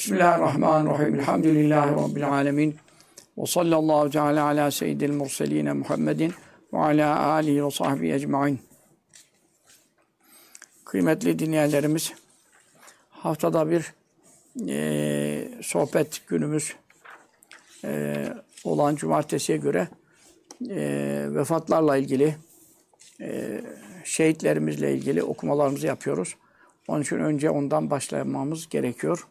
Bismillahirrahmanirrahim. Elhamdülillahi Rabbil alemin. Ve sallallahu teala ala seyyidil murseline Muhammedin ve ala alihi ve sahbihi ecmain. Kıymetli dinleyenlerimiz, haftada bir sohbet günümüz olan cumartesiye göre vefatlarla ilgili, şehitlerimizle ilgili okumalarımızı yapıyoruz. Onun için önce ondan başlamamız gerekiyor.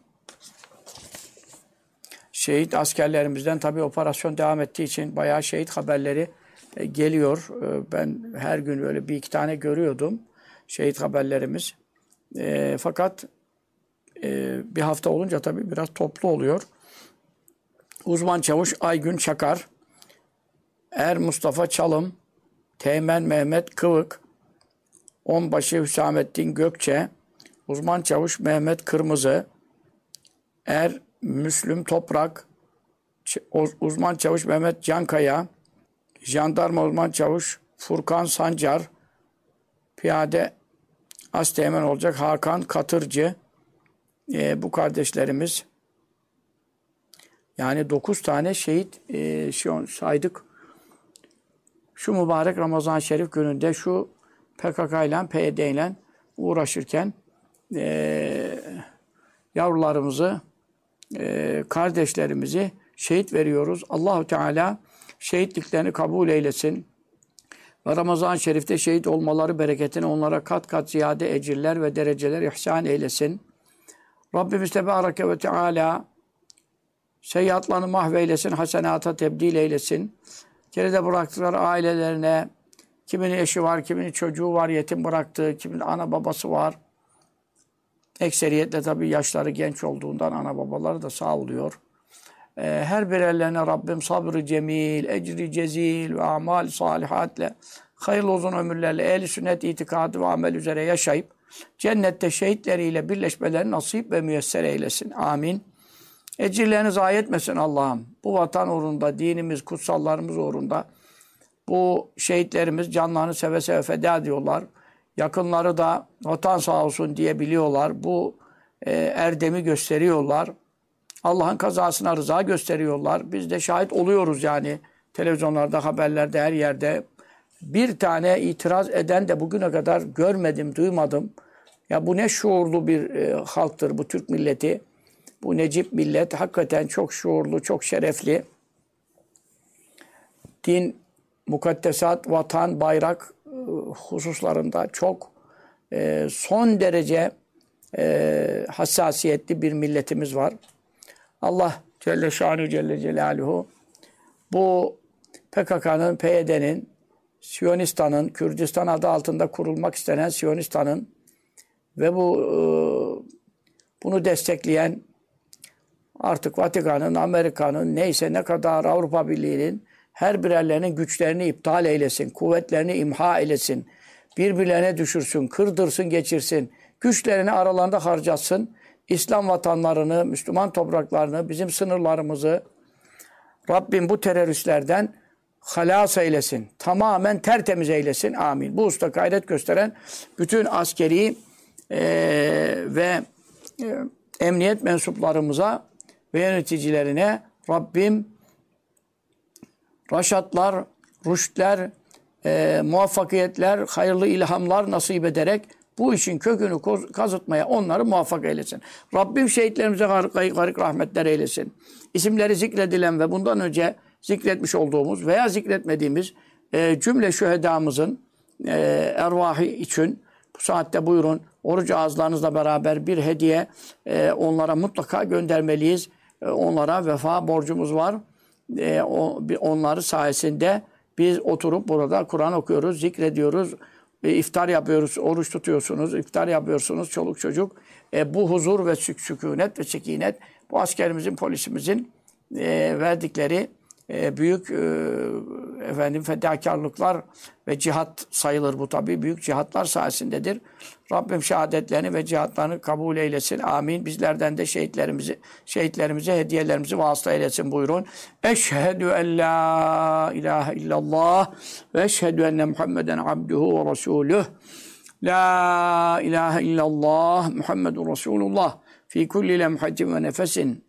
Şehit askerlerimizden tabii operasyon devam ettiği için bayağı şehit haberleri geliyor. Ben her gün böyle bir iki tane görüyordum şehit haberlerimiz. Fakat bir hafta olunca tabii biraz toplu oluyor. Uzman çavuş Aygün Çakar, Er Mustafa Çalım, Teğmen Mehmet Kıvık, Onbaşı Hüsamettin Gökçe, Uzman çavuş Mehmet Kırmızı, Er Müslüm Toprak, Uzman çavuş Mehmet Cankaya, Jandarma Uzman çavuş Furkan Sancar, Piyade Asteğmen olacak Hakan Katırcı, bu kardeşlerimiz, yani 9 tane şehit saydık. Şu mübarek Ramazan-ı Şerif gününde şu PKK ile PYD ile uğraşırken yavrularımızı, kardeşlerimizi şehit veriyoruz. Allahu Teala şehitliklerini kabul eylesin. Ve Ramazan-ı Şerif'te şehit olmaları bereketini onlara kat kat ziyade ecirler ve dereceler ihsan eylesin. Rabbimiz Tebareke ve Teala seyyiatlarını mahveylesin, hasenata tebdil eylesin. Geride bıraktıkları ailelerine, kiminin eşi var, kiminin çocuğu var, yetim bıraktığı, kiminin ana babası var. Ekseriyetle tabii yaşları genç olduğundan ana babaları da sağ oluyor. Her birerlerine Rabbim sabrı cemil, ecri cezil ve amal salihatle, hayırlı uzun ömürlerle, ehl-i sünnet itikadı ve amel üzere yaşayıp, cennette şehitleriyle birleşmelerini nasip ve müyesser eylesin. Amin. Ecirlerini zayi etmesin Allah'ım. Bu vatan uğrunda, dinimiz, kutsallarımız uğrunda bu şehitlerimiz canlarını seve seve feda ediyorlar. Yakınları da vatan sağ olsun diye biliyorlar. Bu erdemi gösteriyorlar. Allah'ın kazasına rıza gösteriyorlar. Biz de şahit oluyoruz yani. Televizyonlarda, haberlerde, her yerde. Bir tane itiraz eden de bugüne kadar görmedim, duymadım. Ya bu ne şuurlu bir halktır bu Türk milleti. Bu Necip millet hakikaten çok şuurlu, çok şerefli. Din, mukaddesat, vatan, bayrak hususlarında çok son derece hassasiyetli bir milletimiz var. Allah Celle Şanu Celle Celaluhu bu PKK'nın, PYD'nin, Siyonistan'ın, Kürdistan adı altında kurulmak istenen Siyonistan'ın ve bunu destekleyen artık Vatikan'ın, Amerika'nın, neyse ne kadar Avrupa Birliği'nin her birerlerinin güçlerini iptal eylesin, kuvvetlerini imha eylesin, birbirlerine düşürsün, kırdırsın, geçirsin, güçlerini aralarında harcatsın, İslam vatanlarını, Müslüman topraklarını, bizim sınırlarımızı Rabbim bu teröristlerden halas eylesin, tamamen tertemiz eylesin, amin. Bu usta gayret gösteren bütün askeri ve emniyet mensuplarımıza ve yöneticilerine Rabbim raşatlar, rüştler, muvaffakiyetler, hayırlı ilhamlar nasip ederek bu işin kökünü kazıtmaya onları muvaffak eylesin. Rabbim şehitlerimize garik rahmetler eylesin. İsimleri zikredilen ve bundan önce zikretmiş olduğumuz veya zikretmediğimiz cümle şühedamızın ervahı için bu saatte buyurun oruç ağızlarınızla beraber bir hediye onlara mutlaka göndermeliyiz. Onlara vefa borcumuz var. Onları sayesinde biz oturup burada Kur'an okuyoruz, zikrediyoruz, iftar yapıyoruz, oruç tutuyorsunuz, iftar yapıyorsunuz, çoluk çocuk. Bu huzur ve sükunet ve sekinet bu askerimizin, polisimizin verdikleri büyük fedakarlıklar ve cihat sayılır bu tabii. Büyük cihatlar sayesindedir. Rabbim şehadetlerini ve cihatlarını kabul eylesin. Amin. Bizlerden de şehitlerimize hediyelerimizi vasıta eylesin buyurun. Eşhedü en la ilahe illallah ve eşhedü enne Muhammeden abduhu ve resuluh. La ilahe illallah Muhammedun Resulullah. fi kulli lemhatin ve nefesin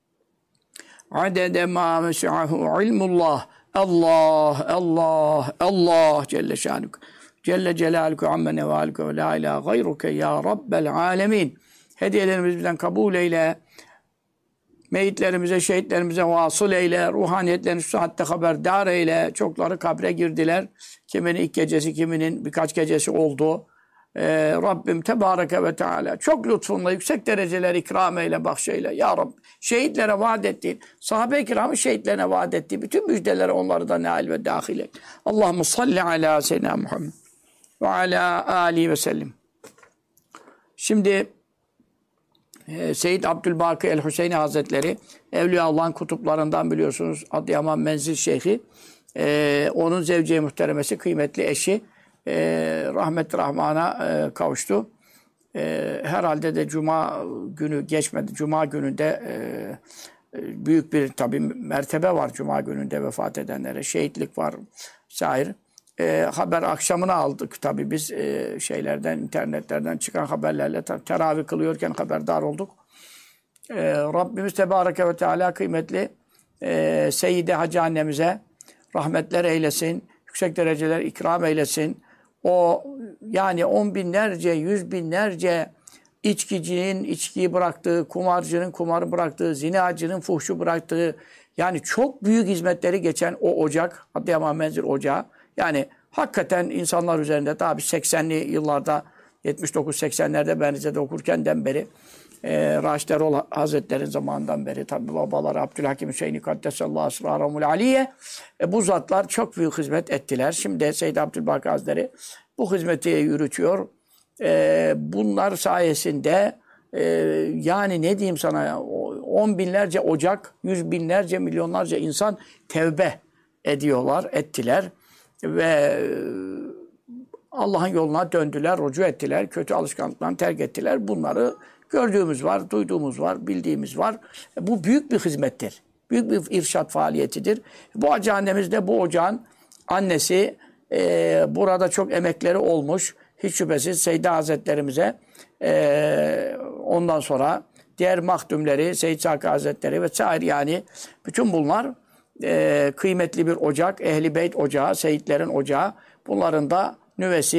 adede ma mes'ahu ilmullah. Allah, Allah, Allah Celle şanuk. Celle celaluke amme nevaluke ve la ilahe gayruke ya Rabbel alemin. Hediyelerimizi bizden kabul eyle. Meyitlerimize, şehitlerimize vasıl eyle. Ruhaniyetlerini şu saatte haberdar eyle. Çokları kabre girdiler. Kiminin ilk gecesi, kiminin birkaç gecesi oldu. Rabbim Tebareke ve Teala çok lütfunla yüksek dereceler ikram eyle, bahşeyle. Ya Rabbi, şehitlere vaat ettiğin, sahabe-i kiramın şehitlerine vaat ettiği bütün müjdelere onları da nail ve dahil et. Allahümme salli ala seyyidina Muhammed ve ala alihi ve sellim. Şimdi Seyyid Abdülbaki el-Hüseyni Hazretleri Evliya Allah'ın kutuplarından biliyorsunuz. Adıyaman Menzil Şeyhi. Onun zevce-i muhteremesi, kıymetli eşi rahmet-i rahmana kavuştu. Herhalde de Cuma günü geçmedi. Cuma gününde büyük bir tabii mertebe var Cuma gününde vefat edenlere. Şehitlik var. Şair. Haber akşamına aldık tabii biz şeylerden, internetlerden çıkan haberlerle teravih kılıyorken haberdar olduk. Rabbimiz Tebareke ve Teala kıymetli Seyyide Hacı annemize rahmetler eylesin, yüksek dereceler ikram eylesin. O yani on binlerce, yüz binlerce içkicinin içkiyi bıraktığı, kumarcının kumarı bıraktığı, zinacının fuhşu bıraktığı, yani çok büyük hizmetleri geçen o ocak, Adıyaman Menzil Ocağı. Yani hakikaten insanlar üzerinde tabi 80'li yıllarda 79-80'lerde ben Rize'de okurkenden beri Raşid Erol Hazretleri'nin zamanından beri tabi babaları Abdülhakim Hüseyin'i Kaddesallahu Esrarahumul Aliye bu zatlar çok büyük hizmet ettiler. Şimdi Seyyid Abdülbaki Hazretleri bu hizmeti yürütüyor. Bunlar sayesinde yani ne diyeyim sana 10 binlerce ocak, 100 binlerce, milyonlarca insan tevbe ediyorlar, ettiler. Ve Allah'ın yoluna döndüler, rucu ettiler, kötü alışkanlıklarını terk ettiler. Bunları gördüğümüz var, duyduğumuz var, bildiğimiz var. Bu büyük bir hizmettir. Büyük bir irşat faaliyetidir. Bu hacı annemiz de bu ocağın annesi. Burada çok emekleri olmuş. Hiç şüphesiz Seyyid Hazretlerimize ondan sonra diğer mahdumleri, Seyyid Saki Hazretleri vesaire yani bütün bunlar kıymetli bir ocak, Ehl-i Beyt ocağı, Seyyidlerin ocağı. Bunların da nüvesi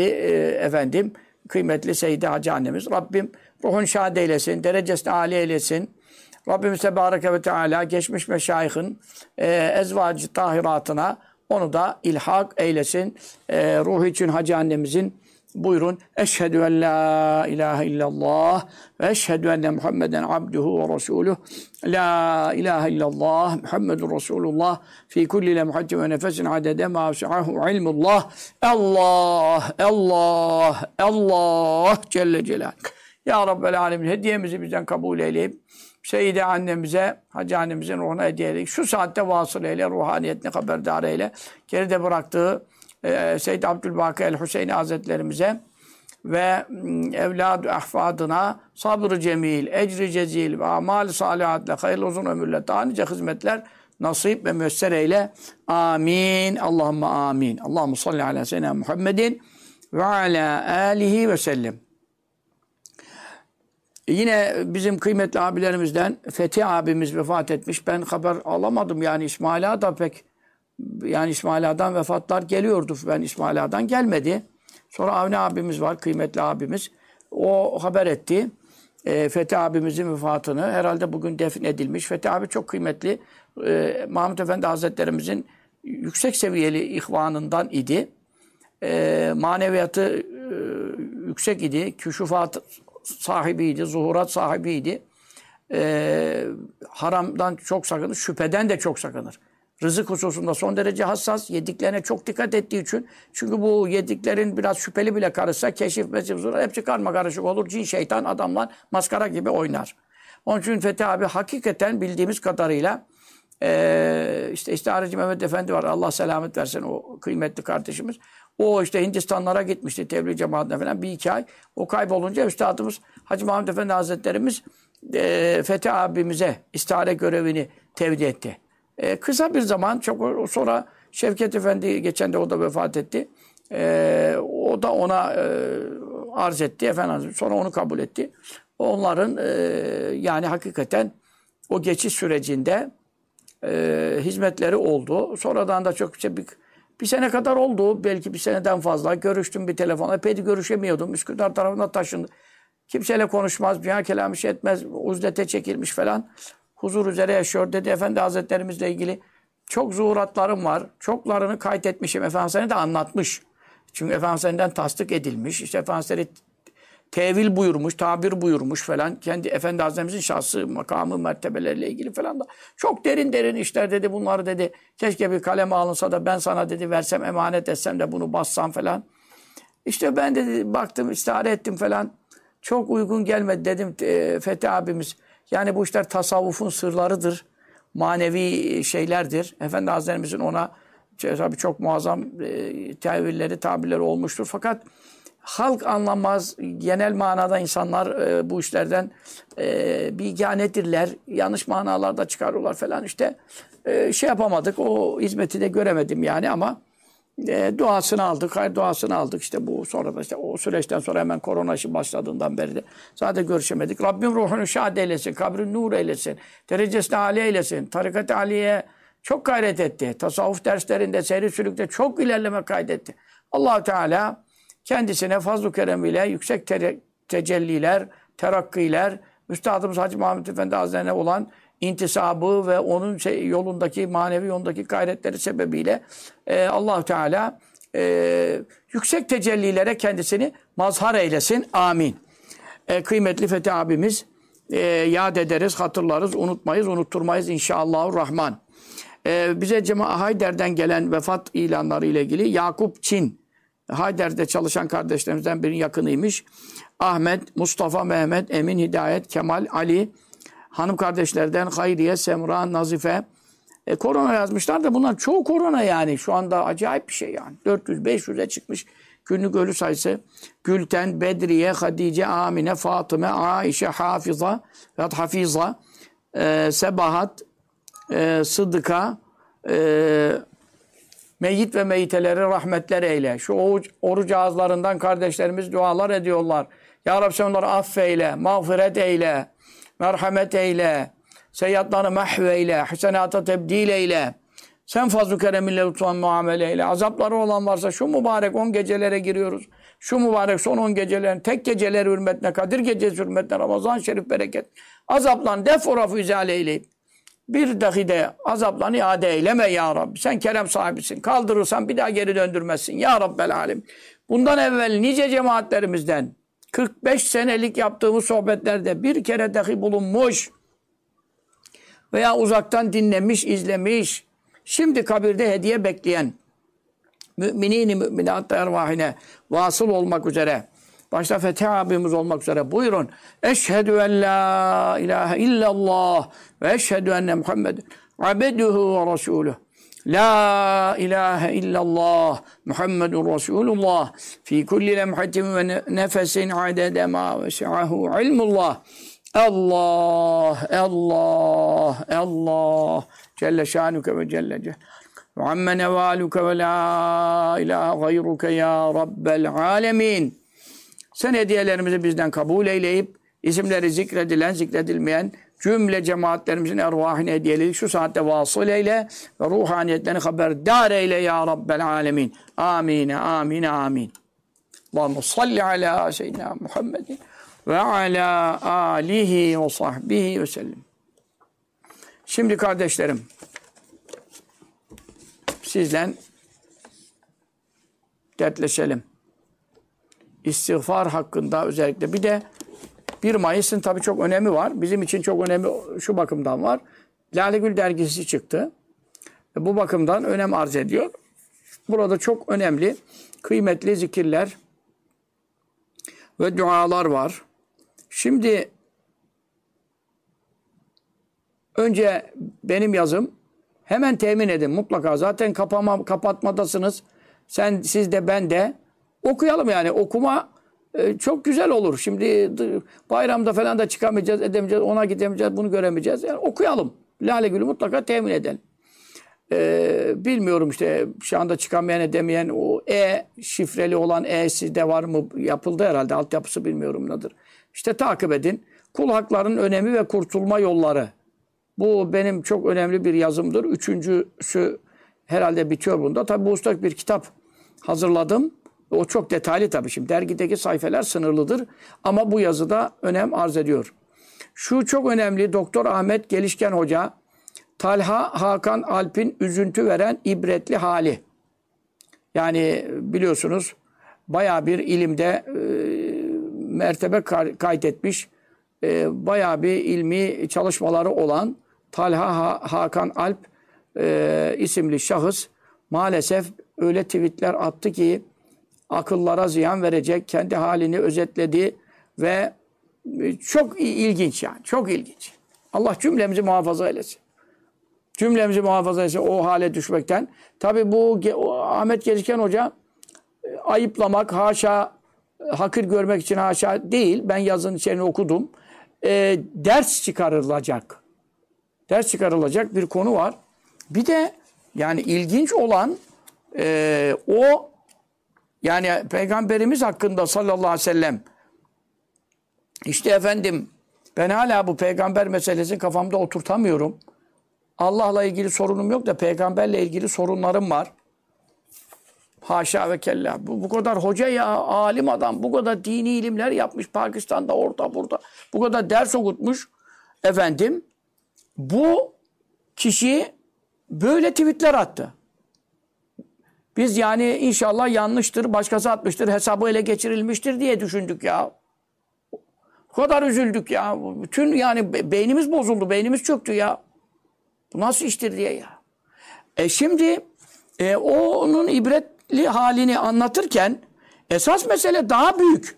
kıymetli Seyyide Hacı annemiz. Rabbim ruhun şad eylesin, derecesini âli eylesin. Rabbimiz Tebareke ve Teala geçmiş meşayihin ezvacı tahiratına onu da ilhak eylesin. Ruhu için Hacı annemizin buyurun. Eşhedü en la ilahe illallah ve eşhedü enne Muhammeden abduhu ve resuluh. La ilahe illallah Muhammedun Resulullah fi kulli lemhatin ve nefesin adede ma vesi'ahu ilmullah. Allah, Allah, Allah Celle Celaluhu. Ya Rabbel Alemin hediyemizi bizden kabul eyleyip Seyyide annemize, Hacı annemizin ruhuna hediye eyleyip şu saatte vasıl eyle, ruhaniyetini haberdar eyle. Geride bıraktığı Seyyid Abdülbaki el-Hüseyni Hazretlerimize ve evlad-ı ahfadına sabr-ı cemil, ecr-i cezil ve amal-i salihatle, hayırlı uzun ömürle daha nice hizmetler nasip ve müesser eyle. Amin. Allahümme amin. Allahümme salli ala seyyidina Muhammedin ve ala alihi ve sellem. Yine bizim kıymetli abilerimizden Fethi abimiz vefat etmiş. Ben haber alamadım yani İsmail Ağa da pek yani İsmail Ağa'dan vefatlar geliyordu. Ben İsmail Ağa'dan gelmedi. Sonra Avni abimiz var, kıymetli abimiz. O haber etti. Fethi abimizin vefatını. Herhalde bugün defnedilmiş. Fethi abi çok kıymetli. Mahmud Efendi Hazretlerimizin yüksek seviyeli ihvanından idi. Maneviyatı yüksek idi. Küşufat sahibiydi, zuhurat sahibiydi. Haramdan çok sakınır, şüpheden de çok sakınır. Rızık hususunda son derece hassas, yediklerine çok dikkat ettiği için. Çünkü bu yediklerin biraz şüpheli bile karışsa keşif, mesif, zuhurat hepsi karma karışık olur. Cin, şeytan adamlar maskara gibi oynar. Onun için Fethi abi hakikaten bildiğimiz kadarıyla işte İstihareci Mehmet Efendi var. Allah selamet versin o kıymetli kardeşimiz. O işte Hindistanlara gitmişti tebliğ cemaatine falan bir iki ay. O kaybolunca üstadımız Hacı Mahmud Efendi Hazretlerimiz Fethi abimize istihare görevini tevdi etti. Kısa bir zaman çok sonra Şevket Efendi geçen de o da vefat etti. O da ona arz etti efendim. Sonra onu kabul etti. onların yani hakikaten o geçiş sürecinde hizmetleri oldu. Sonradan da çok bir sene kadar oldu. Belki bir seneden fazla. Görüştüm bir telefonla. Epey de görüşemiyordum. Üsküdar tarafına taşındı. Kimseyle konuşmaz. Dünya kelamı şey etmez. Uzlete çekilmiş falan. Huzur üzere yaşıyor dedi. Efendi Hazretlerimizle ilgili çok zuhuratlarım var. Çoklarını kaydetmişim. Efendi Hazretleri de anlatmış. Çünkü Efendi Hazretlerinden tasdik edilmiş. İşte Efendi Hazretleri tevil buyurmuş, tabir buyurmuş falan. Kendi Efendi Hazretlerimizin şahsı, makamı, mertebeleriyle ilgili falan da. Çok derin derin işler dedi. Bunları dedi. Keşke bir kaleme alınsa da ben sana dedi versem, emanet etsem de bunu bassam falan. İşte ben dedi baktım, istihare ettim falan. Çok uygun gelmedi dedim Fethi abimiz. Yani bu işler tasavvufun sırlarıdır. Manevi şeylerdir. Efendi Hazretlerimizin ona tabii çok muazzam tevilleri, tabirleri olmuştur. Fakat halk anlamaz. Genel manada insanlar bu işlerden bilganedirler. Yanlış manalarda çıkarıyorlar falan işte. Şey yapamadık. O hizmeti de göremedim yani ama duasını aldık. Hayır duasını aldık. İşte bu sonra da işte o süreçten sonra hemen korona işi başladığından beri de zaten görüşemedik. Rabbim ruhunu şad eylesin. Kabrini nur eylesin. Derecesini âli eylesin. Tarikat-ı Aliye çok gayret etti. Tasavvuf derslerinde, seyri sülükte çok ilerleme kaydetti. Allah-u Teala kendisine fazl-ı keremiyle yüksek tecelliler, terakkiler, Üstadımız Hacı Mahmud Efendi Hazretleri'ne olan intisabı ve onun yolundaki, manevi yolundaki gayretleri sebebiyle Allah-u Teala yüksek tecellilere kendisini mazhar eylesin. Amin. Kıymetli Fethi abimiz yad ederiz, hatırlarız, unutmayız, unutturmayız inşallahurrahman. Bize Hayder'den gelen vefat ilanları ile ilgili Yakup Çin, Hayder'de çalışan kardeşlerimizden birinin yakınıymış. Ahmet, Mustafa, Mehmet, Emin, Hidayet, Kemal, Ali, hanım kardeşlerden Hayriye, Semra, Nazife. Korona yazmışlar da bunlar çoğu korona yani. Şu anda acayip bir şey yani. 400-500'e çıkmış günlük ölü sayısı. Gülten, Bedriye, Hadice, Amine, Fatıme, Aişe, Hafiza, Hafiza, Sebahat, Sıdıka, meyyit ve meyyiteleri rahmetler eyle. Şu oruç ağızlarından kardeşlerimiz dualar ediyorlar. Ya Rabbi sen onları affeyle, mağfiret eyle, merhamet eyle, seyyatlarını mahveyle, hasenata tebdil eyle. Sen fazl-ı kereminle lütfen muamele eyle. Azapları olan varsa şu mübarek 10 gecelere giriyoruz. Şu mübarek son 10 gecelerin tek geceleri hürmetine, Kadir gecesi hürmetine, Ramazan-ı Şerif bereket. Azaplarını deforafu izale eyleyip bir dahi de azaplarını iade eyleme ya Rabbi. Sen kerem sahibisin. Kaldırırsan bir daha geri döndürmezsin. Ya Rabbel alem. Bundan evvel nice cemaatlerimizden 45 senelik yaptığımız sohbetlerde bir kere dahi bulunmuş veya uzaktan dinlemiş, izlemiş, şimdi kabirde hediye bekleyen müminin-i müminat ervahine vasıl olmak üzere, başta Fethi abimiz olmak üzere buyurun. Eşhedü en la ilahe illallah ve eşhedü enne Muhammeden abduhu ve resuluh. La ilahe illallah Muhammedun Resulullah fi kulli lemhatin ve nefesin adede ma vesi'ahu ilmullah. Allah, Allah, Allah Celle şanuke ve celle celaluhu. Ve amme nevaluke ve la ilahe gayruke ya Rabbel alemin. Sen hediyelerimizi bizden kabul eyleyip isimleri zikredilen, zikredilmeyen cümle cemaatlerimizin ervahine hediyeleri şu saatte vasıl eyle ve ruhaniyetlerini haberdar eyle ya Rabbel alemin. Amin, amin, amin. Allahümme salli ala seyyidina Muhammedin ve ala alihi ve sahbihi ve sellem. Şimdi kardeşlerim, sizle dertleşelim. İstiğfar hakkında özellikle. Bir de 1 Mayıs'ın tabii çok önemi var. Bizim için çok önemli şu bakımdan var. Lale Gül dergisi çıktı. Bu bakımdan önem arz ediyor. Burada çok önemli, kıymetli zikirler ve dualar var. Şimdi önce benim yazım hemen temin edin mutlaka. Zaten kapatmadasınız. Siz de ben de okuyalım yani. Okuma çok güzel olur. Şimdi bayramda falan da çıkamayacağız, edemeyeceğiz, ona gidemeyeceğiz, bunu göremeyeceğiz. Yani okuyalım. Lale Gül'ü mutlaka temin edelim. Bilmiyorum işte şu anda çıkamayan edemeyen o şifreli olan sizde var mı? Yapıldı herhalde. Altyapısı bilmiyorum nedir. İşte takip edin. Kul haklarının önemi ve kurtulma yolları. Bu benim çok önemli bir yazımdır. Üçüncüsü herhalde bitiyor bunda. Tabi bu usta bir kitap hazırladım. O çok detaylı tabii şimdi. Dergideki sayfeler sınırlıdır. Ama bu yazıda önem arz ediyor. Şu çok önemli. Doktor Ahmet Gelişken Hoca, Talha Hakan Alp'in üzüntü veren ibretli hali. Yani biliyorsunuz bayağı bir ilimde mertebe kaydetmiş, bayağı bir ilmi çalışmaları olan Talha Hakan Alp isimli şahıs maalesef öyle tweetler attı ki akıllara ziyan verecek, kendi halini özetledi ve çok ilginç yani, çok ilginç. Allah cümlemizi muhafaza eylesin. Cümlemizi muhafaza eylesin o hale düşmekten. Tabii bu Ahmet Gelişken Hoca ayıplamak, haşa, hakir görmek için haşa değil. Ben yazının içeriğini okudum. Ders çıkarılacak. Ders çıkarılacak bir konu var. Bir de yani ilginç olan o yani Peygamberimiz hakkında sallallahu aleyhi ve sellem işte efendim ben hala bu peygamber meselesini kafamda oturtamıyorum. Allah'la ilgili sorunum yok da peygamberle ilgili sorunlarım var. Haşa ve kella. Bu kadar hoca ya, alim adam, bu kadar dini ilimler yapmış Pakistan'da, orada, burada. Bu kadar ders okutmuş. Efendim, bu kişi böyle tweetler attı. Biz yani inşallah yanlıştır, başkası atmıştır, hesabı ele geçirilmiştir diye düşündük ya. O kadar üzüldük ya. Bütün yani beynimiz bozuldu, beynimiz çöktü ya. Bu nasıl iştir diye ya. Şimdi onun ibretli halini anlatırken esas mesele daha büyük.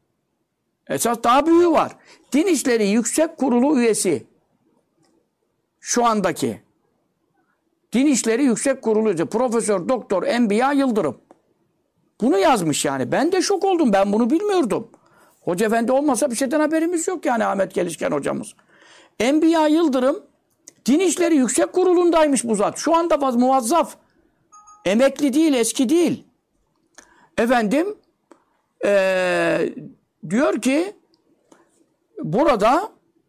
Esas daha büyüğü var. Din İşleri Yüksek Kurulu üyesi. Şu andaki. Din İşleri Yüksek Kurulu üyesi. Profesör Doktor Enbiya Yıldırım. Bunu yazmış yani. Ben de şok oldum. Ben bunu bilmiyordum. Hoca efendi olmasa bir şeyden haberimiz yok yani Ahmet Gelişken hocamız. Enbiya Yıldırım Din İşleri Yüksek Kurulu'ndaymış bu zat. Şu anda muvazzaf. Emekli değil, eski değil. Efendim diyor ki burada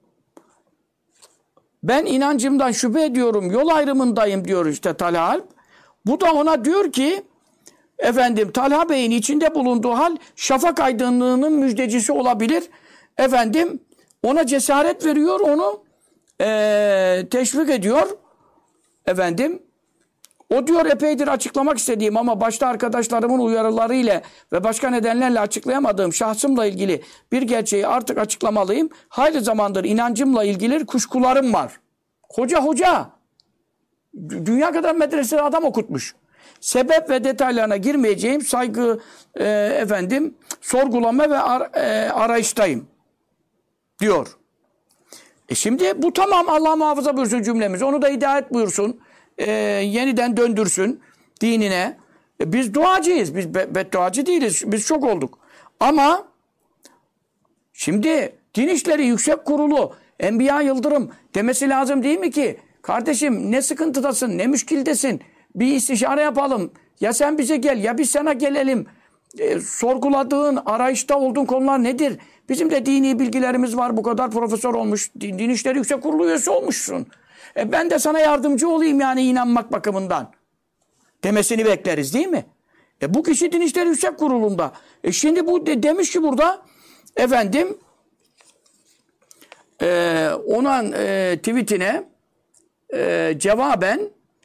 ben inancımdan şüphe ediyorum, yol ayrımındayım diyor işte Talha Alp. Bu da ona diyor ki efendim Talha Bey'in içinde bulunduğu hal şafak aydınlığının müjdecisi olabilir. Efendim ona cesaret veriyor, onu teşvik ediyor. Efendim o diyor epeydir açıklamak istediğim ama başta arkadaşlarımın uyarılarıyla ve başka nedenlerle açıklayamadığım şahsımla ilgili bir gerçeği artık açıklamalıyım. Hayli zamandır inancımla ilgili kuşkularım var. Hoca. Dünya kadar medresede adam okutmuş. Sebep ve detaylarına girmeyeceğim saygı sorgulama ve arayıştayım diyor. Şimdi bu tamam, Allah muhafaza buyursun cümlemizi. Onu da hidayet buyursun. Yeniden döndürsün dinine. Biz duacıyız. Biz bedduacı değiliz. Biz çok olduk. Ama şimdi Din İşleri Yüksek Kurulu Enbiya Yıldırım demesi lazım değil mi ki? Kardeşim ne sıkıntıdasın, ne müşkildesin. Bir istişare yapalım. Ya sen bize gel, ya biz sana gelelim. Sorguladığın, arayışta olduğun konular nedir? Bizim de dini bilgilerimiz var. Bu kadar profesör olmuş. Din İşleri Yüksek Kurulu üyesi olmuşsun. Ben de sana yardımcı olayım yani inanmak bakımından. Demesini bekleriz değil mi? Bu kişi Din İşleri Yüksek Kurulu'nda. Şimdi bu demiş ki burada efendim onun tweetine cevaben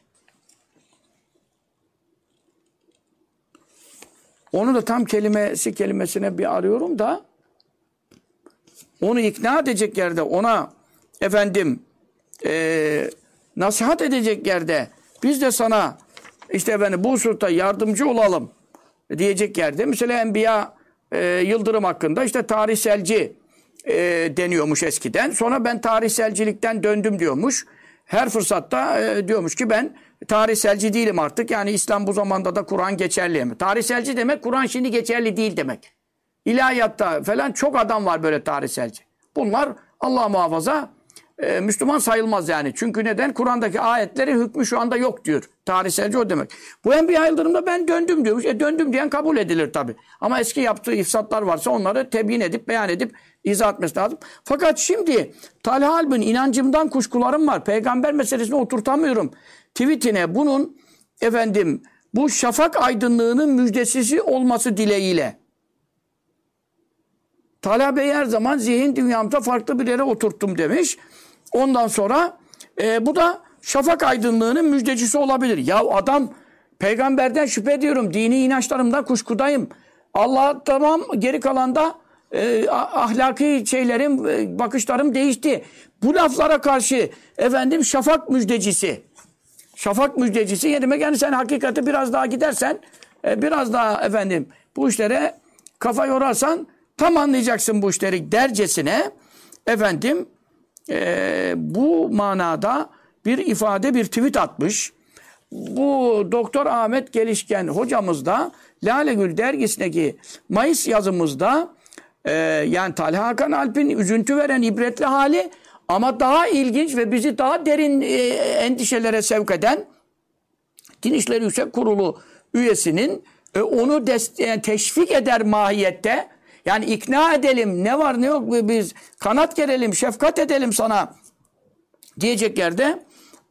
onu da tam kelimesine bir arıyorum da onu ikna edecek yerde, ona efendim nasihat edecek yerde biz de sana işte efendim bu hususta yardımcı olalım diyecek yerde. Mesela Enbiya Yıldırım hakkında işte tarihselci deniyormuş eskiden. Sonra ben tarihselcilikten döndüm diyormuş. Her fırsatta diyormuş ki ben tarihselci değilim artık. Yani İslam bu zamanda da Kur'an geçerli mi? Tarihselci demek Kur'an şimdi geçerli değil demek. İlahiyatta falan çok adam var böyle tarihselci. Bunlar Allah muhafaza Müslüman sayılmaz yani. Çünkü neden? Kur'an'daki ayetlerin hükmü şu anda yok diyor. Tarihselci o demek. Bu Enbiya Yıldırım'da ben döndüm diyormuş. Döndüm diyen kabul edilir tabii. Ama eski yaptığı ifsatlar varsa onları tebyin edip, beyan edip izah etmesi lazım. Fakat şimdi Talha Alp'in inancımdan kuşkularım var. Peygamber meselesini oturtamıyorum. Tweetine bunun bu şafak aydınlığının müjdecisi olması dileğiyle. Talha Bey her zaman zihin dünyamda farklı bir yere oturttum demiş. Ondan sonra bu da şafak aydınlığının müjdecisi olabilir. Ya adam peygamberden şüphe ediyorum. Dini inançlarımdan kuşkudayım. Allah tamam, geri kalanda ahlaki şeylerim, bakışlarım değişti. Bu laflara karşı şafak müjdecisi. Şafak müjdecisi yerime yani sen hakikati biraz daha gidersen biraz daha bu işlere kafa yorarsan tam anlayacaksın bu işleri dercesine bu manada bir ifade, bir tweet atmış. Bu Doktor Ahmet Gelişken hocamız da Lale Gül dergisindeki Mayıs yazımızda yani Talha Hakan Alp'in üzüntü veren ibretli hali ama daha ilginç ve bizi daha derin endişelere sevk eden Din İşleri Yüksek Kurulu üyesinin onu teşvik eder mahiyette. Yani ikna edelim, ne var ne yok biz kanat gerelim, şefkat edelim sana diyecek yerde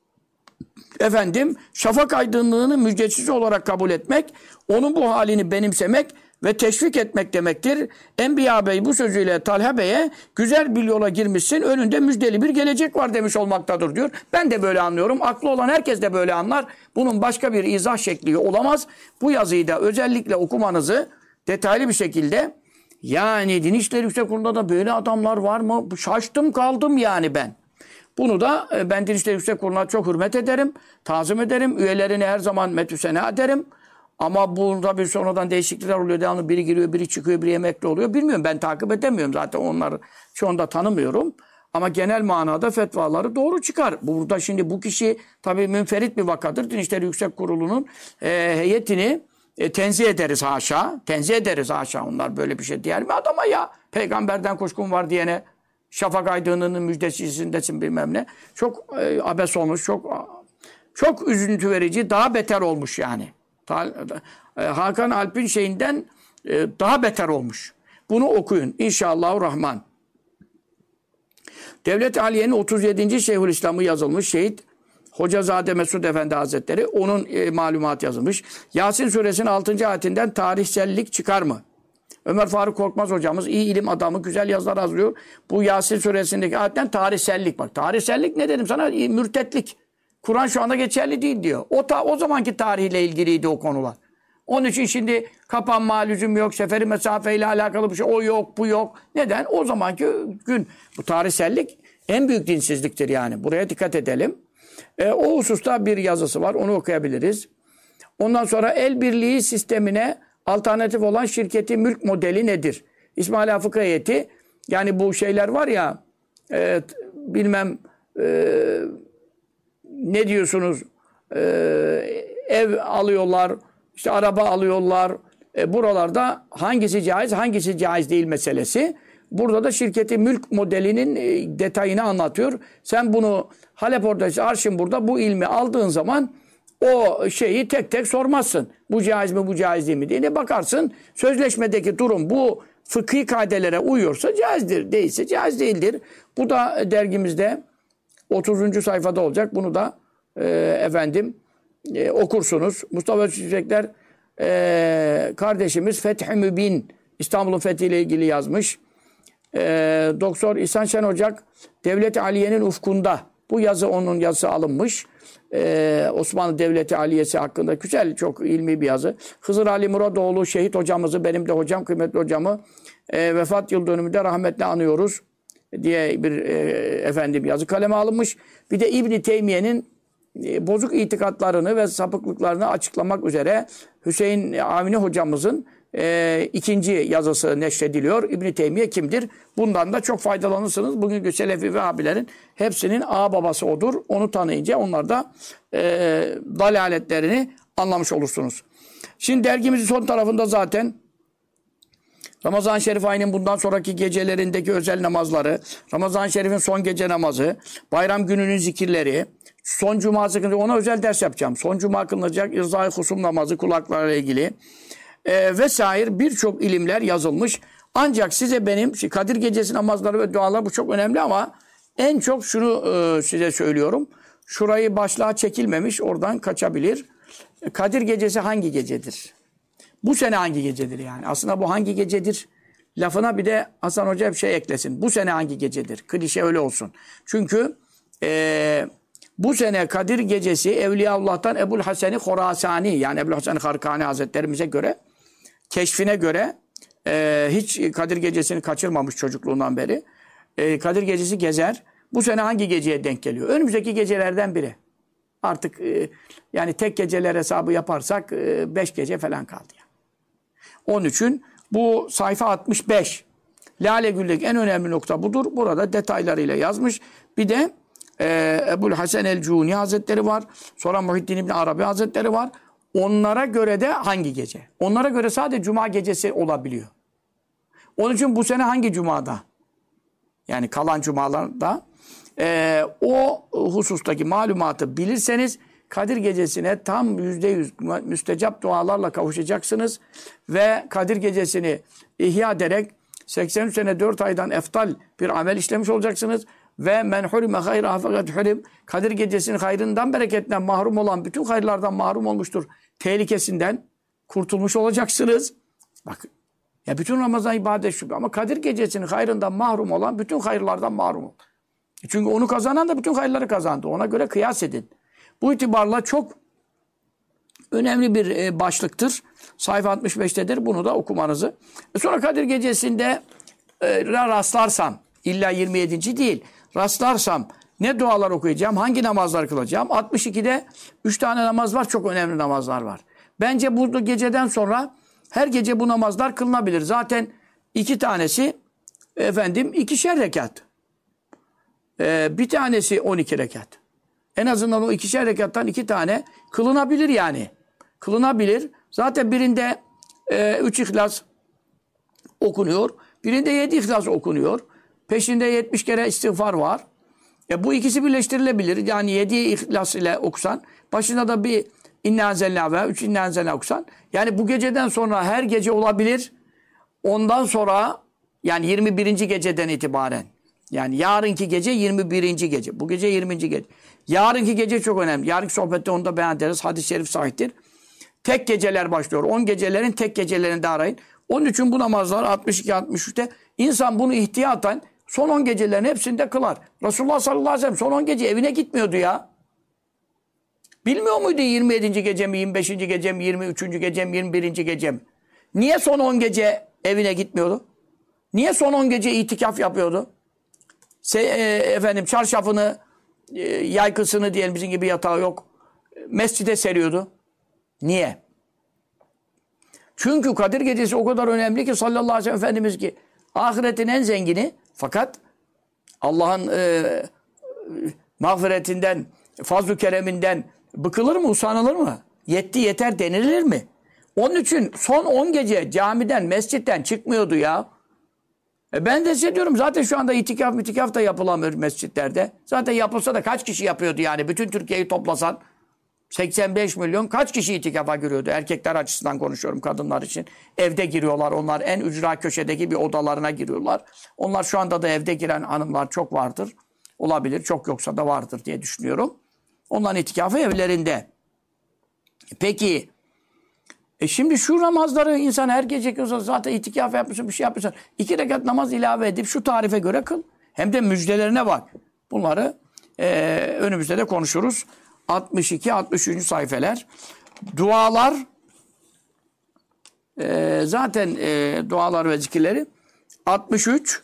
şafak aydınlığını müjdecisi olarak kabul etmek, onun bu halini benimsemek ve teşvik etmek demektir. Enbiya Bey bu sözüyle Talha Bey'e güzel bir yola girmişsin, önünde müjdeli bir gelecek var demiş olmaktadır diyor. Ben de böyle anlıyorum. Aklı olan herkes de böyle anlar. Bunun başka bir izah şekli olamaz. Bu yazıyı da özellikle okumanızı detaylı bir şekilde yani Din İşleri Yüksek Kurulu'nda da böyle adamlar var mı? Şaştım kaldım yani ben. Bunu da ben Din İşleri Yüksek Kurulu'na çok hürmet ederim, tazim ederim. Üyelerini her zaman metüsene ederim. Ama burada bir sonradan değişiklikler oluyor. Devamlı biri giriyor, biri çıkıyor, biri emekli oluyor. Bilmiyorum, ben takip edemiyorum zaten onları. Çoğunu da tanımıyorum. Ama genel manada fetvaları doğru çıkar. Burada şimdi bu kişi tabii münferit bir vakadır. Din İşleri Yüksek Kurulu'nun heyetini tenzih ederiz haşa. Tenzih ederiz haşa. Onlar böyle bir şey diyer mi adama ya? Peygamberden kuşkum var diyene şafak aydınlığının müjdesisindesin bilmem ne. Çok abes olmuş, çok üzüntü verici, daha beter olmuş yani. Hakan Alp'in şeyinden daha beter olmuş. Bunu okuyun inşallahurrahman. Devlet Aliye'nin 37. Şeyhülislam'ı yazılmış şehit Hocazade Mesud Efendi Hazretleri, onun malumat yazılmış. Yasin Suresinin 6. ayetinden tarihsellik çıkar mı? Ömer Faruk Korkmaz hocamız iyi ilim adamı, güzel yazılar hazırlıyor. Bu Yasin Suresindeki ayetten tarihsellik, bak tarihsellik ne dedim sana? Mürtetlik. Kur'an şu anda geçerli değil diyor. O zamanki tarihle ilgiliydi o konular. Onun için şimdi kapanma lüzum yok, seferi mesafeyle alakalı bir şey, o yok, bu yok. Neden? O zamanki gün. Bu tarihsellik en büyük dinsizliktir yani. Buraya dikkat edelim. O hususta bir yazısı var, onu okuyabiliriz. Ondan sonra el birliği sistemine alternatif olan şirketi mülk modeli nedir? İsmail Fıkıh Heyeti, yani bu şeyler var ya, ne diyorsunuz, ev alıyorlar, işte araba alıyorlar. Buralarda hangisi caiz, hangisi caiz değil meselesi. Burada da şirketi mülk modelinin detayını anlatıyor. Sen bunu Halep Ortası, Arşın burada bu ilmi aldığın zaman o şeyi tek tek sormazsın. Bu caiz mi, bu caiz değil mi diye bakarsın. Sözleşmedeki durum bu fıkhi kaidelere uyuyorsa caizdir, değilse caiz değildir. Bu da dergimizde 30. sayfada olacak. Bunu da okursunuz. Mustafa Çiçekler kardeşimiz Fethi Mübin, İstanbul'un fethiyle ilgili yazmış. Doktor İhsan Şen Ocak Devlet-i Aliye'nin ufkunda. Bu yazı onun yazısı alınmış. Osmanlı Devleti Aliyesi hakkında güzel, çok ilmi bir yazı. Hızır Ali Muradoğlu şehit hocamızı, benim de hocam, kıymetli hocamı vefat yıl dönümünde rahmetle anıyoruz diye bir yazı kaleme alınmış. Bir de İbn Teymiye'nin bozuk itikatlarını ve sapıklıklarını açıklamak üzere Hüseyin Avni hocamızın ikinci yazısı neşrediliyor. İbn Teymiye kimdir? Bundan da çok faydalanırsınız. Bugünkü Selefi ve abilerin hepsinin ağ babası odur. Onu tanıyınca onlar da dalaletlerini anlamış olursunuz. Şimdi dergimizin son tarafında zaten Ramazan-ı Şerif ayının bundan sonraki gecelerindeki özel namazları, Ramazan-ı Şerif'in son gece namazı, bayram gününün zikirleri, son cuması kılınacak, ona özel ders yapacağım. Son cuma kılınacak İrzai Husum namazı kulaklarla ilgili vesaire birçok ilimler yazılmış. Ancak size benim Kadir Gecesi namazları ve dualar bu çok önemli ama en çok şunu size söylüyorum. Şurayı başlığa çekilmemiş, oradan kaçabilir. Kadir Gecesi hangi gecedir? Bu sene hangi gecedir yani? Aslında bu hangi gecedir? Lafına bir de Hasan Hoca bir şey eklesin. Bu sene hangi gecedir? Klişe öyle olsun. Çünkü bu sene Kadir Gecesi Evliyaullah'tan Ebu'l Hasen-i Horasani yani Ebu'l Hasen-i Harkani Hazretlerimize göre keşfine göre hiç Kadir Gecesi'ni kaçırmamış çocukluğundan beri. Kadir Gecesi gezer. Bu sene hangi geceye denk geliyor? Önümüzdeki gecelerden biri. Artık yani tek geceler hesabı yaparsak 5 gece falan kaldı. Yani. Onun için bu sayfa 65. Lale Gül'deki en önemli nokta budur. Burada detaylarıyla yazmış. Bir de Ebu'l Hasen el-Cuni Hazretleri var. Sonra Muhyiddin İbni Arabi Hazretleri var. Onlara göre de hangi gece? Onlara göre sadece cuma gecesi olabiliyor. Onun için bu sene hangi cumada? Yani kalan cumalarda o husustaki malumatı bilirseniz Kadir Gecesi'ne tam %100 müstecap dualarla kavuşacaksınız. Ve Kadir Gecesi'ni ihya ederek 83 sene 4 aydan eftal bir amel işlemiş olacaksınız. Ve men hurime hayra fakat hurim. Kadir Gecesi'nin hayrından, bereketinden mahrum olan bütün hayırlardan mahrum olmuştur. Tehlikesinden kurtulmuş olacaksınız. Bakın. Ya bütün Ramazan ibadet şüphe ama Kadir Gecesi'nin hayrından mahrum olan bütün hayırlardan mahrum oldu. Çünkü onu kazanan da bütün hayırları kazandı. Ona göre kıyas edin. Bu itibarla çok önemli bir başlıktır. Sayfa 65'tedir. Bunu da okumanızı. Sonra Kadir Gecesi'nde rastlarsam, illa 27. değil, rastlarsam ne dualar okuyacağım, hangi namazlar kılacağım? 62'de 3 tane namaz var, çok önemli namazlar var. Bence bu geceden sonra her gece bu namazlar kılınabilir. Zaten 2 tanesi ikişer rekat. Bir tanesi 12 rekat. En azından o 2'şer rekattan 2 tane kılınabilir yani. Kılınabilir. Zaten birinde 3 İhlas okunuyor. Birinde 7 İhlas okunuyor. Peşinde 70 kere istiğfar var. Bu ikisi birleştirilebilir. Yani 7 İhlas ile okusan. Başına da bir İnna Enzelna ve 3 İnna Enzelna okusan. Yani bu geceden sonra her gece olabilir. Ondan sonra yani 21. geceden itibaren. Yani yarınki gece 21. gece. Bu gece 20. gece. Yarınki gece çok önemli. Yarınki sohbette onu da beyan ederiz. Hadis-i şerif sahihtir. Tek geceler başlıyor. 10 gecelerin tek gecelerinde arayın. Onun için bu namazlar 62-63'te insan bunu ihtiyaten son 10 gecelerin hepsinde kılar. Resulullah sallallahu aleyhi ve sellem son 10 gece evine gitmiyordu ya. Bilmiyor muydu 27. gece mi, 25. gece mi, 23. gece mi, 21. gece mi? Niye son 10 gece evine gitmiyordu? Niye son 10 gece itikaf yapıyordu? Çarşafını, yaykısını diyelim bizim gibi yatağı yok. Mescide seriyordu. Niye? Çünkü Kadir Gecesi o kadar önemli ki sallallahu aleyhi ve sellem Efendimiz ki ahiretin en zengini fakat Allah'ın mağfiretinden, fazl-ı kereminden bıkılır mı, usanılır mı? Yetti yeter denilir mi? Onun için son 10 gece camiden, mescitten çıkmıyordu ya. Ben de size diyorum zaten şu anda itikaf da yapılamıyor mescitlerde. Zaten yapılsa da kaç kişi yapıyordu yani? Bütün Türkiye'yi toplasan 85 milyon kaç kişi itikafa giriyordu? Erkekler açısından konuşuyorum, kadınlar için. Evde giriyorlar. Onlar en ücra köşedeki bir odalarına giriyorlar. Onlar şu anda da evde giren hanımlar çok vardır. Olabilir. Çok yoksa da vardır diye düşünüyorum. Onların itikafı evlerinde. Peki şimdi şu namazları insan her gece kılsa zaten itikaf yapmışsın, bir şey yapmışsın. 2 rekat namaz ilave edip şu tarife göre kıl. Hem de müjdelerine bak. Bunları önümüzde de konuşuruz. 62-63. sayfeler. Dualar zaten dualar ve zikirleri 63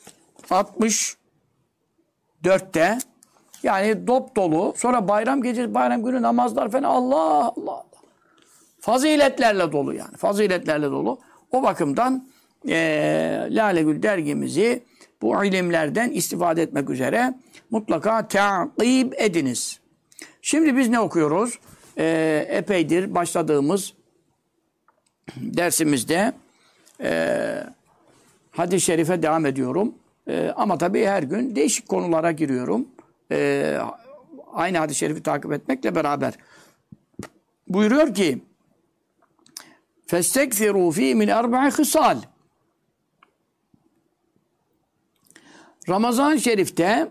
64'te yani dop dolu. Sonra bayram gecesi, bayram günü namazlar falan Allah Allah. Faziletlerle dolu yani. Faziletlerle dolu. O bakımdan Lale Gül dergimizi bu ilimlerden istifade etmek üzere mutlaka takip ediniz. Şimdi biz ne okuyoruz? Epeydir başladığımız dersimizde hadis-i şerife devam ediyorum. Ama tabii her gün değişik konulara giriyorum. Aynı hadis-i şerifi takip etmekle beraber. Buyuruyor ki فَاسْتَكْفِرُوا ف۪ي مِنْ اَرْبَعِ خِصَالٍ Ramazan-ı Şerif'te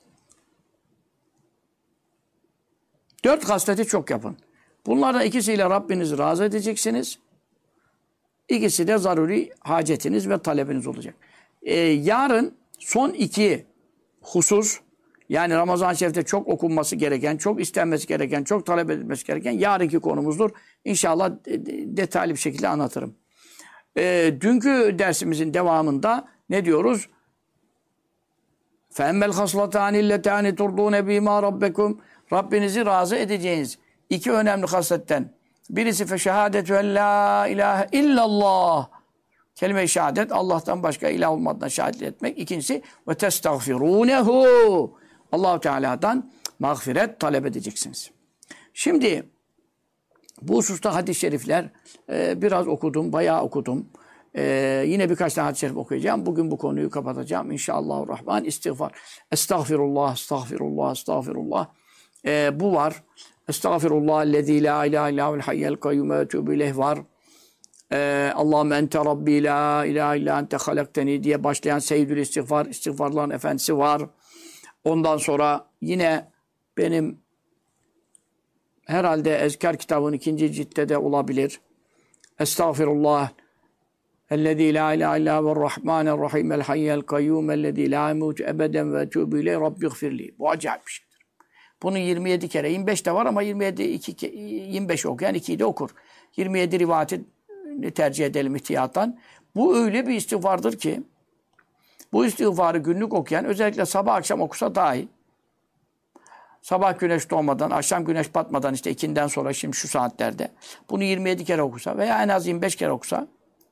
4 hasleti çok yapın. Bunlardan ikisiyle Rabbinizi razı edeceksiniz. İkisi de zaruri hacetiniz ve talebiniz olacak. Yarın son 2 husus, yani Ramazan-ı Şerif'te çok okunması gereken, çok istenmesi gereken, çok talep edilmesi gereken yarınki konumuzdur. İnşallah detaylı bir şekilde anlatırım. Dünkü dersimizin devamında ne diyoruz? فَاَمَّا الْخَصْلَتَانِ اللَّتَانِ تُرْضُونَ بِمَا رَبَّكُمْ Rabbinizi razı edeceğiniz 2 önemli hasletten. Birisi فَشَهَادَةُ اَنْ لَا اِلَٰهَ اِلَّا اللّٰهِ Kelime-i şehadet, Allah'tan başka ilah olmadığına şahitlik etmek. İkincisi وَتَسْتَغْفِرُونَهُ Allah-u Teala'dan mağfiret talep edeceksiniz. Şimdi bu hususta hadis-i şerifler biraz okudum, bayağı okudum. Yine birkaç tane hadis-i şerif okuyacağım. Bugün bu konuyu kapatacağım. İnşallahurrahman. İstiğfar. Estağfirullah, estağfirullah, estağfirullah. Bu var. Estağfirullah ellezî la ilahe illâhu'l hayyel kayyum ve etûbü ileyh var. Allahümme ente Rabbi la ilahe illa ente halakteni diye başlayan Seyyidül İstiğfar, istiğfarların efendisi var. Ondan sonra yine benim herhalde Ezkar kitabının 2. ciltte de olabilir. Estağfirullah ellezî la ilahe illa huve'r-rahmâne'r-rahîm el-hayyel kayyum ellezî la yemûtu ebeden ve etûbü ileyh Rabbiğfirli. Bu acayip bir şeydir. Bunu 27 kere, 25 de var ama 25 okuyan 2'yi de okur. 27 rivayeti tercih edelim ihtiyattan. Bu öyle bir istiğfardır ki bu istiğfarı günlük okuyan özellikle sabah akşam okusa dahi sabah güneş doğmadan, akşam güneş batmadan işte 2'den sonra şimdi şu saatlerde bunu 27 kere okusa veya en az 25 kere okusa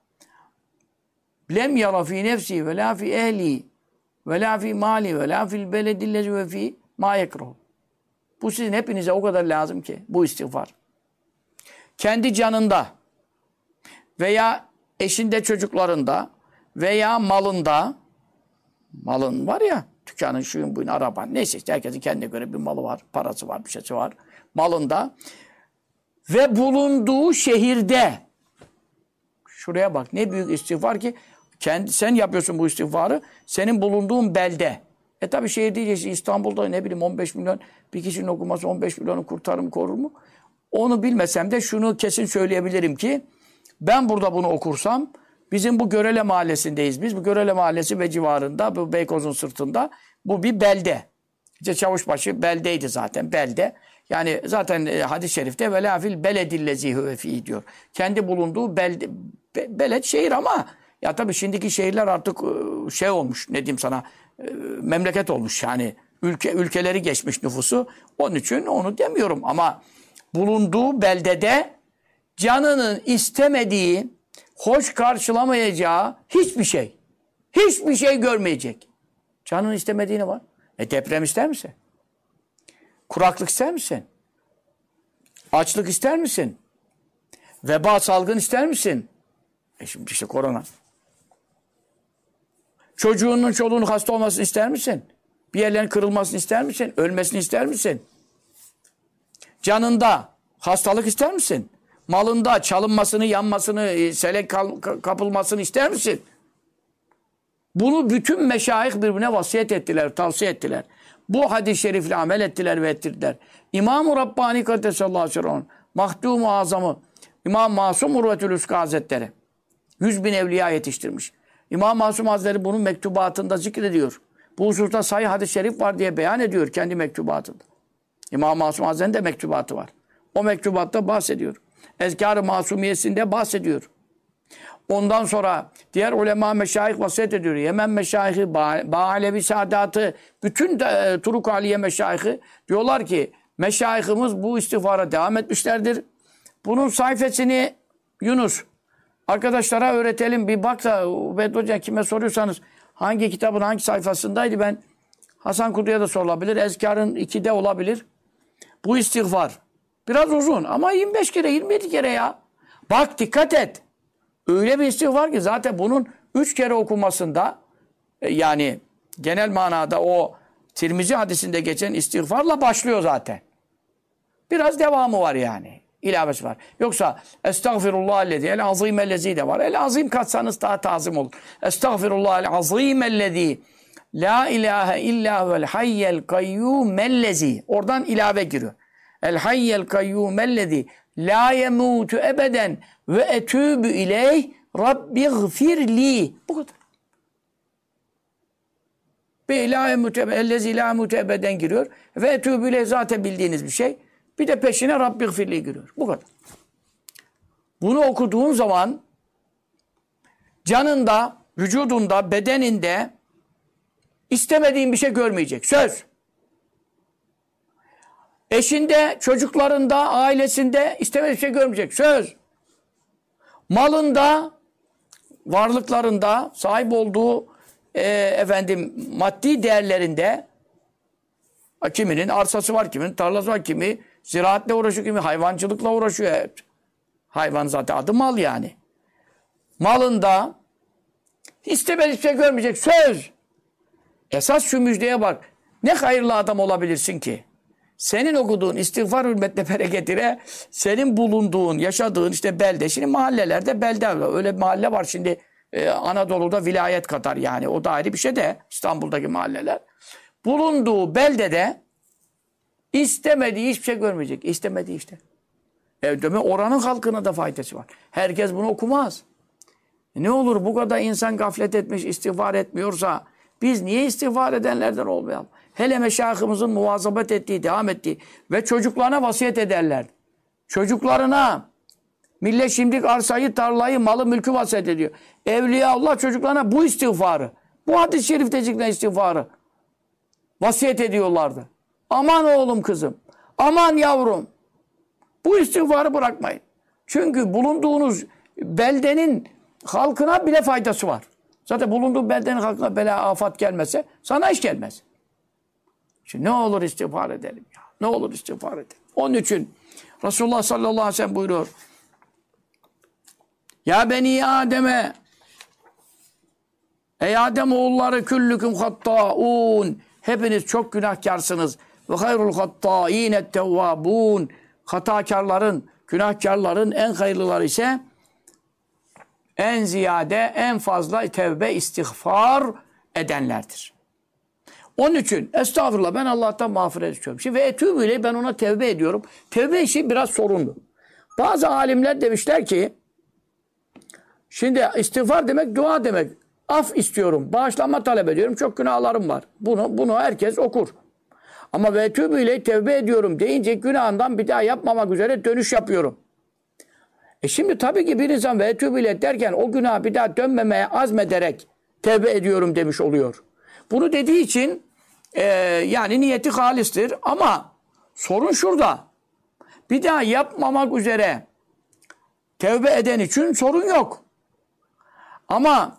lem yara fi nefsi ve la fi ehli ve la fi mali ve la fil beledillezi ve fi ma yekruhu. Bu sizin hepinize o kadar lazım ki bu istiğfar. Kendi canında veya eşinde, çocuklarında veya malında, malın var ya, dükkanın, şuyun, buyun, araban, neyse işte herkesin kendine göre bir malı var, parası var, bir şeysi var. Malında ve bulunduğu şehirde. Şuraya bak, ne büyük istiğfar ki sen yapıyorsun bu istiğfarı, senin bulunduğun belde. Tabi şehir diyeceksin, İstanbul'da ne bileyim 15 milyon, bir kişinin okuması 15 milyonu kurtarır mı, korur mu? Onu bilmesem de şunu kesin söyleyebilirim ki ben burada bunu okursam, bizim bu Görele Mahallesi'ndeyiz biz. Bu Görele Mahallesi ve civarında, bu Beykoz'un sırtında, bu bir belde. İşte Çavuşbaşı beldeydi zaten, belde. Yani zaten hadis-i şerifte ve la fil beledillezî huve fî diyor. Kendi bulunduğu belde, beled şehir ama ya tabii şimdiki şehirler artık şey olmuş, ne diyeyim sana, memleket olmuş yani. Ülkeleri geçmiş nüfusu. Onun için onu demiyorum ama bulunduğu beldede canının istemediği, hoş karşılamayacağı hiçbir şey görmeyecek. Canının istemediği ne var? Deprem ister misin? Kuraklık ister misin? Açlık ister misin? Veba, salgın ister misin? Şimdi işte korona. Çocuğunun, çoluğunun hasta olmasını ister misin? Bir yerlerin kırılmasını ister misin? Ölmesini ister misin? Canında hastalık ister misin? Malında çalınmasını, yanmasını, sele kapılmasını ister misin? Bunu bütün meşayih birbirine vasiyet ettiler, tavsiye ettiler. Bu hadis-i şerifle amel ettiler ve ettirdiler. İmam-ı Rabbani Kaddesallahu aleyhi ve sellem, Mahdum-u Azam'ı, İmam Masum Urvetül Üska Hazretleri, 100.000 evliya yetiştirmiş. İmam Masum Hazretleri bunun mektubatında zikrediyor. Bu hususta sahih hadis-i şerif var diye beyan ediyor kendi mektubatında. İmam Masum Hazretleri'nin de mektubatı var. O mektubatta bahsediyor. Ezkar-ı Masumiyesinde bahsediyor. Ondan sonra diğer ulema meşayih vasiyet ediyor. Yemen meşayihi, Bağalevi Sadat'ı, bütün Turuk Aliye meşayihi diyorlar ki meşayihimiz bu istiğfara devam etmişlerdir. Bunun sayfasını Yunus arkadaşlara öğretelim. Bir bak da Ubed Hoca kime soruyorsanız hangi kitabın hangi sayfasındaydı, ben Hasan Kudu'ya da sorulabilir. Ezkar'ın 2'de olabilir. Bu istiğfar. Biraz uzun ama 25 kere 27 kere ya. Bak dikkat et. Öyle bir istiğfar ki zaten bunun 3 kere okumasında yani genel manada o Tirmizi hadisinde geçen istiğfarla başlıyor zaten. Biraz devamı var yani. İlavesi var. Yoksa estağfirullahellezî el azîmellezî de var. El azim katsanız daha tazim olur. Estağfirullahel azîmellezî la ilahe illa huvel hayyel kayyûmellezî. Oradan ilave giriyor. El hayyel kayyûmellezî la yemûtu ebeden ve etûbü ileyh rabbiğfirli. Bu kadar. Ellezî la yemûtu ebeden giriyor. Ve etûbü ileyh zaten bildiğiniz bir şey. Bir de peşine Rabbiğfirli giriyor. Bu kadar. Bunu okuduğun zaman canında, vücudunda, bedeninde istemediğin bir şey görmeyecek. Söz. Eşinde, çocuklarında, ailesinde istemediğin bir şey görmeyecek. Söz. Malında, varlıklarında, sahip olduğu maddi değerlerinde kiminin arsası var, kiminin tarlası var, kimi ziraatle uğraşıyor, kimi hayvancılıkla uğraşıyor. Hayvan zaten adı mal yani. Malında istemediği bir şey görmeyecek. Söz. Esas şu müjdeye bak. Ne hayırlı adam olabilirsin ki? Senin okuduğun istiğfar hürmetle bereketine senin bulunduğun, yaşadığın işte belde. Şimdi mahallelerde belde. Öyle bir mahalle var şimdi Anadolu'da vilayet kadar yani. O da ayrı bir şey de İstanbul'daki mahalleler. Bulunduğu istemediği hiçbir şey görmeyecek. İstemediği işte. Oranın halkına da faydası var. Herkes bunu okumaz. Ne olur bu kadar insan gaflet etmiş, istiğfar etmiyorsa biz niye istiğfar edenlerden olmayalım? Hele meşayihimizin muvazabet ettiği, devam ettiği ve çocuklarına vasiyet ederler. Çocuklarına millet şimdi arsayı, tarlayı, malı, mülkü vasiyet ediyor. Evliya Allah çocuklarına bu istiğfarı, bu hadis-i şeriftecikten istiğfarı vasiyet ediyorlardı. Aman oğlum kızım, aman yavrum, bu istiğfarı bırakmayın. Çünkü bulunduğunuz beldenin halkına bile faydası var. Zaten bulunduğun beldenin halkına bela afat gelmese sana hiç gelmez. Şimdi ne olur istiğfar edelim ya. Ne olur istiğfar edelim. Onun için Resulullah sallallahu aleyhi ve sellem buyuruyor. Ya beni Adem'e ey Adem oğulları küllüküm hattâun. Hepiniz çok günahkarsınız. Ve hayrul hattâine tevvâbûn. Hatakarların, günahkarların en hayırlıları ise en ziyade, en fazla tevbe, istiğfar edenlerdir. Onun için estağfurullah ben Allah'tan mağfiret istiyorum. Şimdi ve etûbü ben ona tevbe ediyorum. Tevbe işi biraz sorunlu. Bazı alimler demişler ki şimdi istiğfar demek dua demek. Af istiyorum, bağışlanma talep ediyorum. Çok günahlarım var. Bunu herkes okur. Ama ve etûbü tevbe ediyorum deyince günahından bir daha yapmamak üzere dönüş yapıyorum. Şimdi tabii ki bir insan ve etûbü derken o günaha bir daha dönmemeye azmederek tevbe ediyorum demiş oluyor. Bunu dediği için yani niyeti halistir ama sorun şurada. Bir daha yapmamak üzere tevbe eden için sorun yok. Ama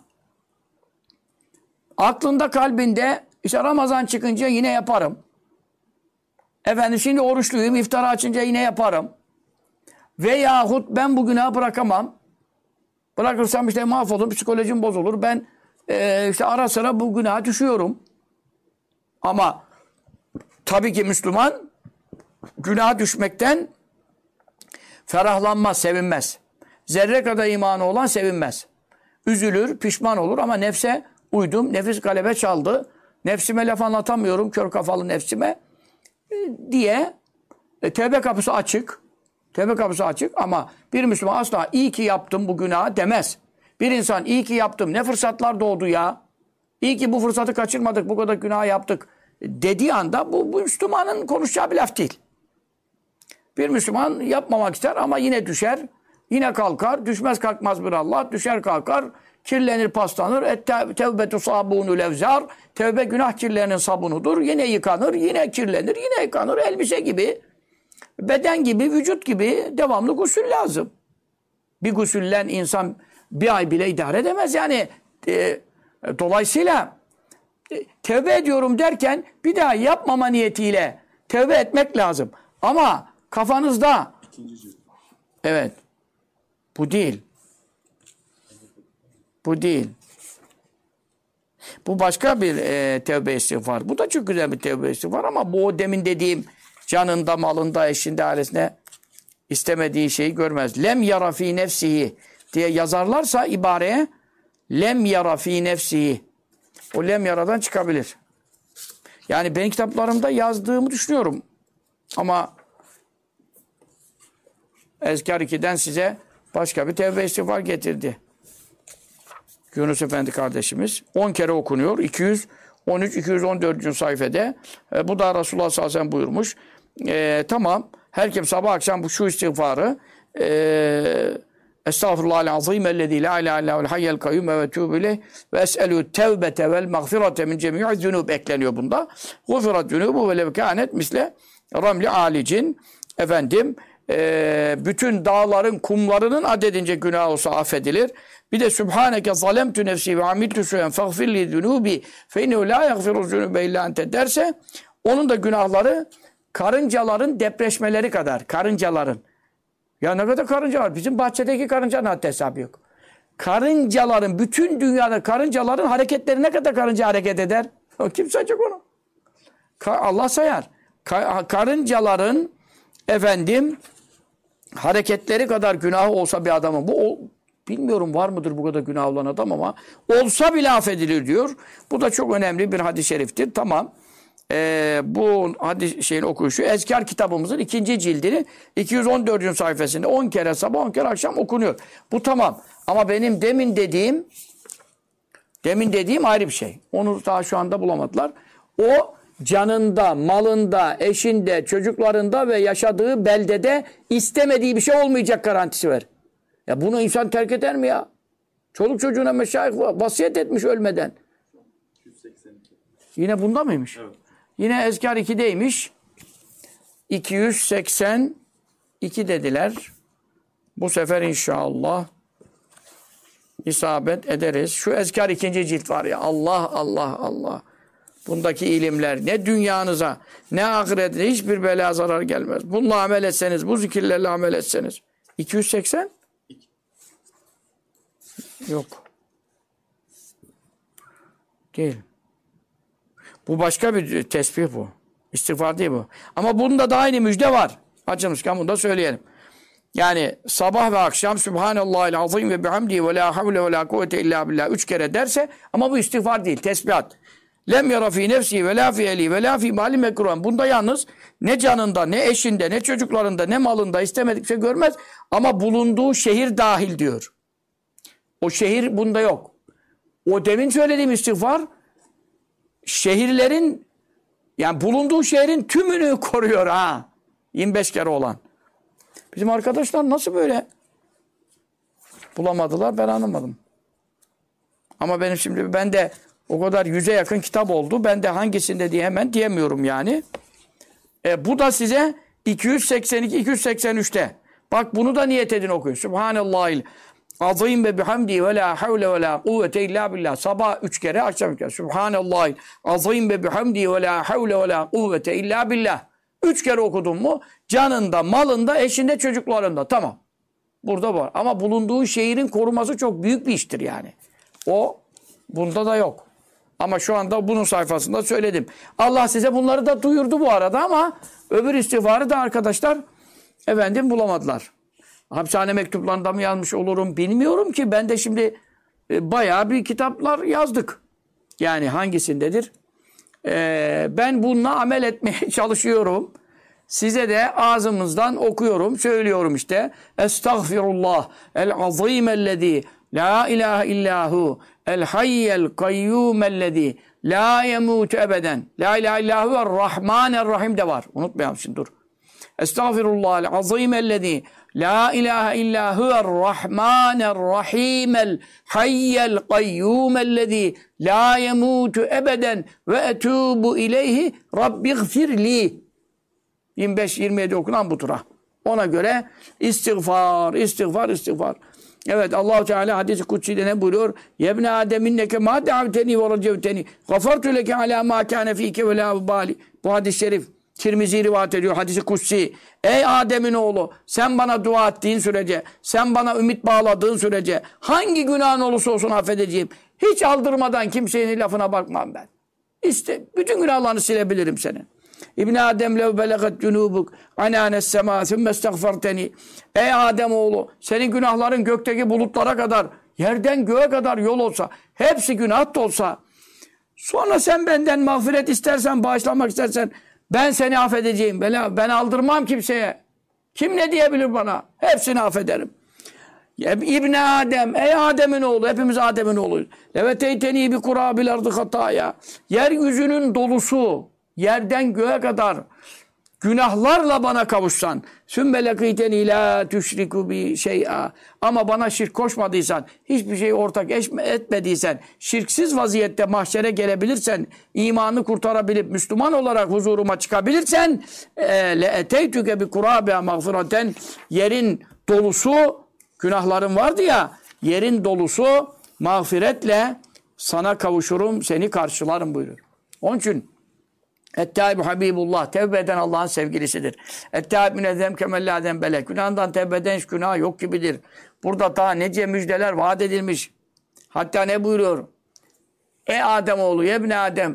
aklında kalbinde işte Ramazan çıkınca yine yaparım. Efendim şimdi oruçluyum, iftar açınca yine yaparım. Veyahut ben bu günahı bırakamam. Bırakırsam işte mahvolur, psikolojim bozulur. Ben işte ara sıra bu günaha düşüyorum. Ama tabii ki Müslüman günaha düşmekten ferahlanmaz, sevinmez. Zerre kadar imanı olan sevinmez. Üzülür, pişman olur ama nefse uydum, nefis galebe çaldı. Nefsime laf anlatamıyorum, kör kafalı nefsime diye tevbe kapısı açık. Tevbe kapısı açık ama bir Müslüman asla iyi ki yaptım bu günahı demez. Bir insan iyi ki yaptım, ne fırsatlar doğdu ya. İyi ki bu fırsatı kaçırmadık, bu kadar günah yaptık dediği anda bu Müslümanın konuşacağı bir laf değil. Bir Müslüman yapmamak ister ama yine düşer, yine kalkar. Düşmez kalkmaz bir Allah, düşer kalkar, kirlenir paslanır. Tevbetu sabunul evzar. Tevbe günah kirlerinin sabunudur. Yine yıkanır, yine kirlenir, yine yıkanır. Elbise gibi, beden gibi, vücut gibi devamlı gusül lazım. Bir gusüllen insan bir ay bile idare edemez yani. Dolayısıyla tevbe ediyorum derken bir daha yapmama niyetiyle tevbe etmek lazım. Ama kafanızda evet bu değil. Bu değil. Bu başka bir tevbe istiğfar. Bu da çok güzel bir tevbe istiğfar ama bu o demin dediğim canında, malında, eşinde, ailesine istemediği şeyi görmez. Lem yara fi nefsihi diye yazarlarsa ibareye lem yara fi nefsihi. O lem yaradan çıkabilir. Yani ben kitaplarımda yazdığımı düşünüyorum. Ama Ezkar 2'den size başka bir tevbe istiğfar getirdi. Yunus Efendi kardeşimiz. 10 kere okunuyor. 213-214. sayfede. Bu da Resulullah sallallahu aleyhi ve sellem buyurmuş. Tamam. Her kim sabah akşam şu istiğfarı Estağfirullahal azim ellezî la ilahe illâhu'l hayyel kayyum ve etûbü ileyh ve es'elû tevbete vel mağfirete min cemî'i zunûb ekleniyor bunda. Gufirat zunûbu ve lev kânet misle ramli alicin. Efendim bütün dağların kumlarının adedince günah olsa affedilir. Bir de Sübhaneke zalemtü nefsi ve amiltü şeyen fagfirli zunûbi fe innehu la yagfiru zunûbe illa ente derse onun da günahları karıncaların depreşmeleri kadar. Karıncaların. Ya ne kadar karınca var? Bizim bahçedeki karıncanın haddi hesabı yok. Karıncaların, bütün dünyada karıncaların hareketleri ne kadar karınca hareket eder? Kim sayacak onu? Allah sayar. Karıncaların efendim hareketleri kadar günahı olsa bir adamın bilmiyorum var mıdır bu kadar günah olan adam ama olsa bile affedilir diyor. Bu da çok önemli bir hadis-i şeriftir. Tamam. Bu hadis şeyin okuyuşu Ezkar kitabımızın 2. cildini 214. sayfasında 10 kere sabah 10 kere akşam okunuyor. Bu tamam. Ama benim demin dediğim ayrı bir şey. Onu daha şu anda bulamadılar. O canında, malında, eşinde, çocuklarında ve yaşadığı beldede istemediği bir şey olmayacak garantisi ver. Ya bunu insan terk eder mi ya? Çoluk çocuğuna meşayih vasiyet etmiş ölmeden. 282. Yine bunda mıymış? Evet. Yine Ezkar 2'deymiş. 282 dediler. Bu sefer inşallah isabet ederiz. Şu Ezkar 2. cilt var ya. Allah. Bundaki ilimler ne dünyanıza ne ahirete hiçbir bela zarar gelmez. Bununla amel etseniz, bu zikirlerle amel etseniz. 280? Yok. Değil. Bu başka bir tesbih bu. İstiğfar değil bu. Ama bunda da aynı müjde var. Açılmışken bunu da söyleyelim. Yani sabah ve akşam Sübhanallahil azim ve bihamdihi ve la havle ve la kuvvete illa billah 3 kere derse ama bu istiğfar değil, tesbihat. Lem yara fi nefsi ve la fi eli ve la fi mali mekruhan. Bunda yalnız ne canında, ne eşinde, ne çocuklarında, ne malında istemedik şey görmez. Ama bulunduğu şehir dahil diyor. O şehir bunda yok. O demin söylediğim istiğfar şehirlerin yani bulunduğu şehrin tümünü koruyor ha. 25 kere olan. Bizim arkadaşlar nasıl böyle bulamadılar ben anlamadım. Ama benim şimdi ben de o kadar 100'e yakın kitap oldu. Ben de hangisinde diye hemen diyemiyorum yani. Bu da size 282-283'te. Bak bunu da niyet edin okuyun. Subhanallahil azim ve bihamdi ve la havle ve la kuvvete illa billah. Sabah 3 kere, akşam 3 kere. Subhanallahil azim ve bihamdi ve la havle ve la kuvvete illa billah. 3 kere okudun mu canında, malında, eşinde, çocuklarında. Tamam. Burada var. Ama bulunduğu şehrin koruması çok büyük bir iştir yani. O bunda da yok. Ama şu anda bunun sayfasında söyledim. Allah size bunları da duyurdu bu arada ama öbür istiğfarı da arkadaşlar efendim bulamadılar. Hapishane mektuplarında mı yazmış olurum bilmiyorum ki. Ben de şimdi bayağı bir kitaplar yazdık. Yani hangisindedir? Ben bununla amel etmeye çalışıyorum. Size de ağzımızdan okuyorum, söylüyorum işte. Estağfirullah el-azîmellezî la ilahe illahu el-hayyel kayyûmellezî la yemûtu ebeden. La ilahe illahu er-rahmâner-rahim de var. Unutmayalım şimdi dur. Estağfirullah el-azîmellezî la ilahe illahu er-rahmâner-rahîm el-hayyel kayyûmellezî la yemûtu ebeden ve etûbu ileyhi rabbiğfirli. 25-27 okunan budur ha. Ona göre istiğfar. Evet Allah-u Teala hadis-i kutsi'de ne buyuruyor? Yebne Adem inneke ma da'avteni ve racevteni gafartu leke ala ma kâne fîke ve la ubali. Bu hadis-i şerif Tirmizi rivayet ediyor. Hadis-i kutsi. Ey Adem'in oğlu sen bana dua ettiğin sürece, sen bana ümit bağladığın sürece hangi günahın olursa olsun affedeceğim. Hiç aldırmadan kimsenin lafına bakmam ben. İşte bütün günahlarını silebilirim senin. İbn Adem lev belagat cunubuk ananes sema sümme estagfarteni. Ey Adem oğlu, senin günahların gökteki bulutlara kadar, yerden göğe kadar yol olsa, hepsi günah da olsa, sonra sen benden mağfiret istersen, bağışlanmak istersen, ben seni affedeceğim. Ben aldırmam kimseye. Kim ne diyebilir bana? Hepsini affederim. İbn Adem, ey Adem'in oğlu, hepimiz Adem'in oğluyuz. Leveteyteni bi kurabil ardı hataya. Yeryüzünün dolusu, yerden göğe kadar günahlarla bana kavuşsan, sümme lekîteni lâ tüşriku bi şey'a. Ama bana şirk koşmadıysan, hiçbir şeyi ortak etmediysen, şirksiz vaziyette mahşere gelebilirsen, imanı kurtarabilip Müslüman olarak huzuruma çıkabilirsen, le eteytüke bi kurâbiha mağfireten. Yerin dolusu, günahların vardı ya, yerin dolusu mağfiretle sana kavuşurum, seni karşılarım buyurur. Onun için Ettâib-i Habibullah, tevbe eden Allah'ın sevgilisidir. Ettâib münezzem kemellâden belek. Günahından tevbe eden hiç günah yok gibidir. Burada daha nece müjdeler vaat edilmiş. Hatta ne buyuruyor? Ey Ademoğlu, yebne Adem.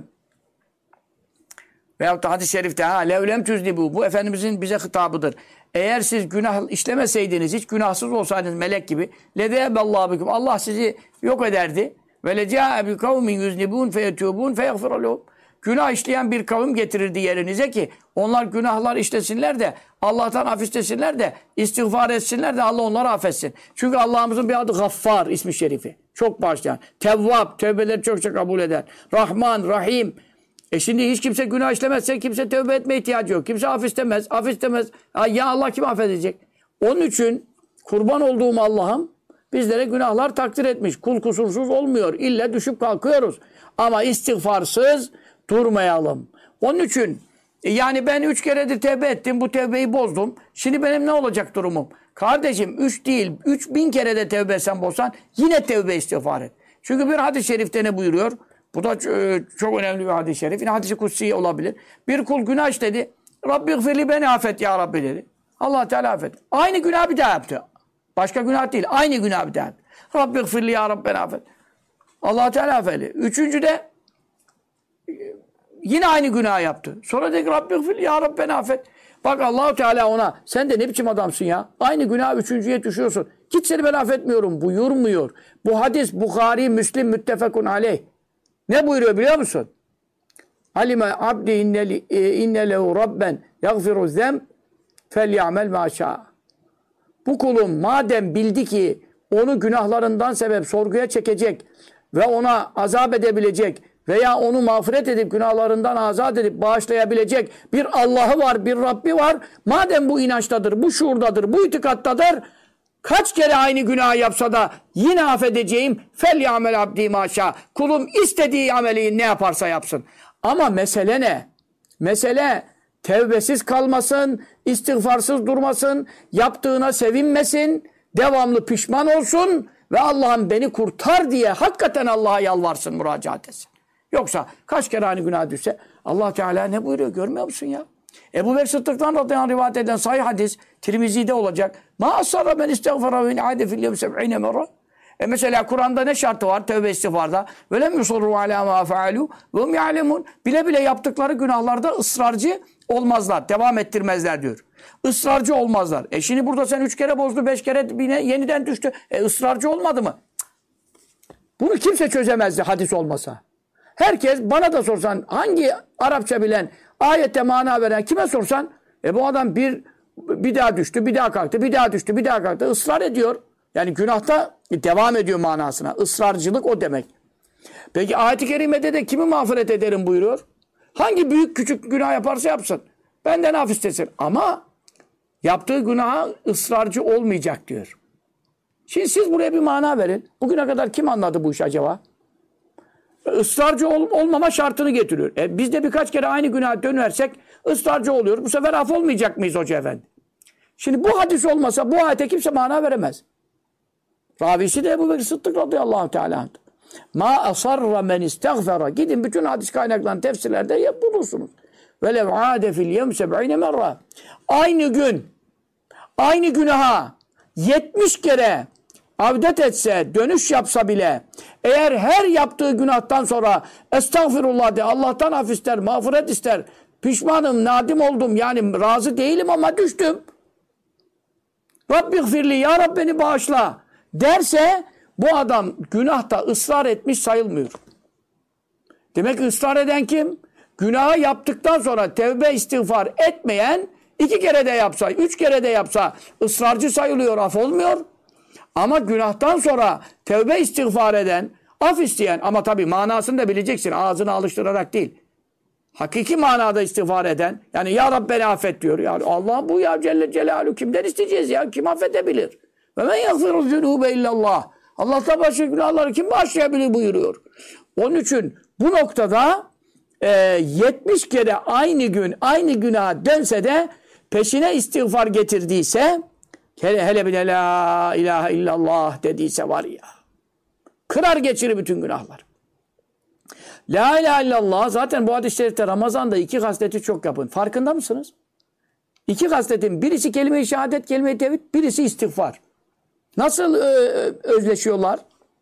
Veyahut da hadis-i şerifte levlem tüznibu. Bu Efendimizin bize hitabıdır. Eğer siz günah işlemeseydiniz, hiç günahsız olsaydınız melek gibi, ledeyeballâhu bikum. Allah sizi yok ederdi. Ve lecâe bi kavmin yüznibûn feyetûbûn feyeğfiralûhum. Günah işleyen bir kavim getirirdi yerinize ki onlar günahlar işlesinler de Allah'tan af istesinler de istiğfar etsinler de Allah onları affetsin. Çünkü Allah'ımızın bir adı Gaffar ismi şerifi. Çok bağışlayan. Tevvab, tövbeleri çokça kabul eder. Rahman, Rahim. Şimdi hiç kimse günah işlemezse kimse tövbe etmeye ihtiyacı yok. Kimse af istemez, af istemez. Ya Allah kim affedecek? Onun için kurban olduğum Allah'ım bizlere günahlar takdir etmiş. Kul kusursuz olmuyor. İlle düşüp kalkıyoruz. Ama istiğfarsız durmayalım. Onun için yani ben 3 keredir tevbe ettim. Bu tevbeyi bozdum. Şimdi benim ne olacak durumum? Kardeşim 3 değil 3000 kere de tevbe etsen bozsan yine tevbe istiğfar et. Çünkü bir hadis-i şerifte ne buyuruyor? Bu da çok önemli bir hadis-i şerif. Yine hadis-i kutsi olabilir. Bir kul günah işledi. Rabbi gfirli beni affet ya Rabbi dedi. Allah Teala affet. Aynı günah bir daha yaptı. Başka günah değil. Aynı günah bir daha yaptı. Rabbi gfirli ya Rabbi beni affet. Allah Teala affet. Üçüncüde yine aynı günah yaptı. Sonra dedi ki Rabbi gfirli ya Rabbi beni affet. Bak Allah Teala ona sen de ne biçim adamsın ya. Aynı günah üçüncüye düşüyorsun. Git seni ben affetmiyorum buyurmuyor. Bu hadis Bukhari, Müslim müttefekun aleyh. Ne buyuruyor biliyor musun? Alime abdi inne lehu rabben yagfiru zem fel ya'mel ma şa'a. Bu kulum madem bildi ki onu günahlarından sebep sorguya çekecek ve ona azap edebilecek veya onu mağfiret edip günahlarından azat edip bağışlayabilecek bir Allah'ı var, bir Rabbi var. Madem bu inançtadır, bu şuurdadır, bu itikattadır, kaç kere aynı günah yapsa da yine affedeceğim. Fel ya'mel abdi maşa. Kulum istediği ameli ne yaparsa yapsın. Ama mesele ne? Mesele tevbesiz kalmasın, istiğfarsız durmasın, yaptığına sevinmesin, devamlı pişman olsun ve Allah'ım beni kurtar diye hakikaten Allah'a yalvarsın, müracaat etsin. Yoksa kaç kere aynı günah düşse Allah Teala ne buyuruyor görmüyor musun ya? Ebu Bekir Sıddık'tan radıyallahu anh rivayet eden sahih hadis Tirmizi'de olacak. Ma asarra men istiğfara ve in'ade fil yevm 70 merra. Mesela Kur'an'da ne şartı var tövbe istiğfarda? Ve lem yusurru ala ma faalu ve hum ya'lemun. Bile bile yaptıkları günahlarda ısrarcı olmazlar. Devam ettirmezler diyor. Israrcı olmazlar. Şimdi burada sen 3 kere bozdu, 5 kere yine yeniden düştü. Israrcı olmadı mı? Bunu kimse çözemezdi hadis olmasa. Herkes bana da sorsan hangi Arapça bilen, ayette mana veren kime sorsan bu adam bir daha düştü, bir daha kalktı, bir daha düştü, bir daha kalktı. Israr ediyor. Yani günahta devam ediyor manasına. Israrcılık o demek. Peki ayet-i kerimede de kimi mağfiret ederim buyuruyor? Hangi büyük küçük günah yaparsa yapsın. Benden af istesin. Ama yaptığı günaha ısrarcı olmayacak diyor. Şimdi siz buraya bir mana verin. Bugüne kadar kim anladı bu işi acaba? Israrcı olmama şartını getiriyor. Biz de birkaç kere aynı günaha dönersek ısrarcı oluyor. Bu sefer af olmayacak mıyız hoca efendi? Şimdi bu hadis olmasa bu ayete kimse mana veremez. Ravisi de Ebu Bekir Sıddık radıyallahu teala. Ma asarra men istiğfara. Gidin bütün hadis kaynaklarının tefsirlerde bulursunuz. Velev ade fil yevm 70 merra. Aynı gün, aynı günaha 70 kere avdet etse, dönüş yapsa bile, eğer her yaptığı günahtan sonra estağfirullah de, Allah'tan af ister, mağfiret ister, pişmanım, nadim oldum, yani razı değilim ama düştüm. Rabbighfirli, ya Rab beni bağışla derse, bu adam günahta ısrar etmiş sayılmıyor. Demek ki ısrar eden kim? Günahı yaptıktan sonra tevbe istiğfar etmeyen, 2 kere de yapsa, 3 kere de yapsa ısrarcı sayılıyor, af olmuyor. Ama günahtan sonra tevbe istiğfar eden, af isteyen, ama tabii manasını da bileceksin, ağzını alıştırarak değil. Hakiki manada istiğfar eden, yani ya Rabbi beni affet diyor. Yani Allah bu ya Celle Celaluhu, kimden isteyeceğiz ya? Kim affedebilir? Ve men yagfiru zunube illallah. Allah'tan başka günahları kim bağışlayabilir buyuruyor. Onun için bu noktada 70 kere aynı gün aynı günaha dönse de peşine istiğfar getirdiyse, hele bir de la ilahe illallah dediyse var ya, kırar geçirir bütün günahlar. La ilahe illallah, zaten bu hadis-i şerifte Ramazan'da 2 hasleti çok yapın. Farkında mısınız? 2 hasletin birisi kelime-i şehadet, kelime-i tevhid, birisi istiğfar. Nasıl özleşiyorlar?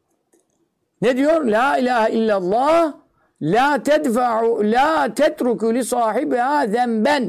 Ne diyor? La ilahe illallah la tedfa'u la tetruku li sahibiha zenben.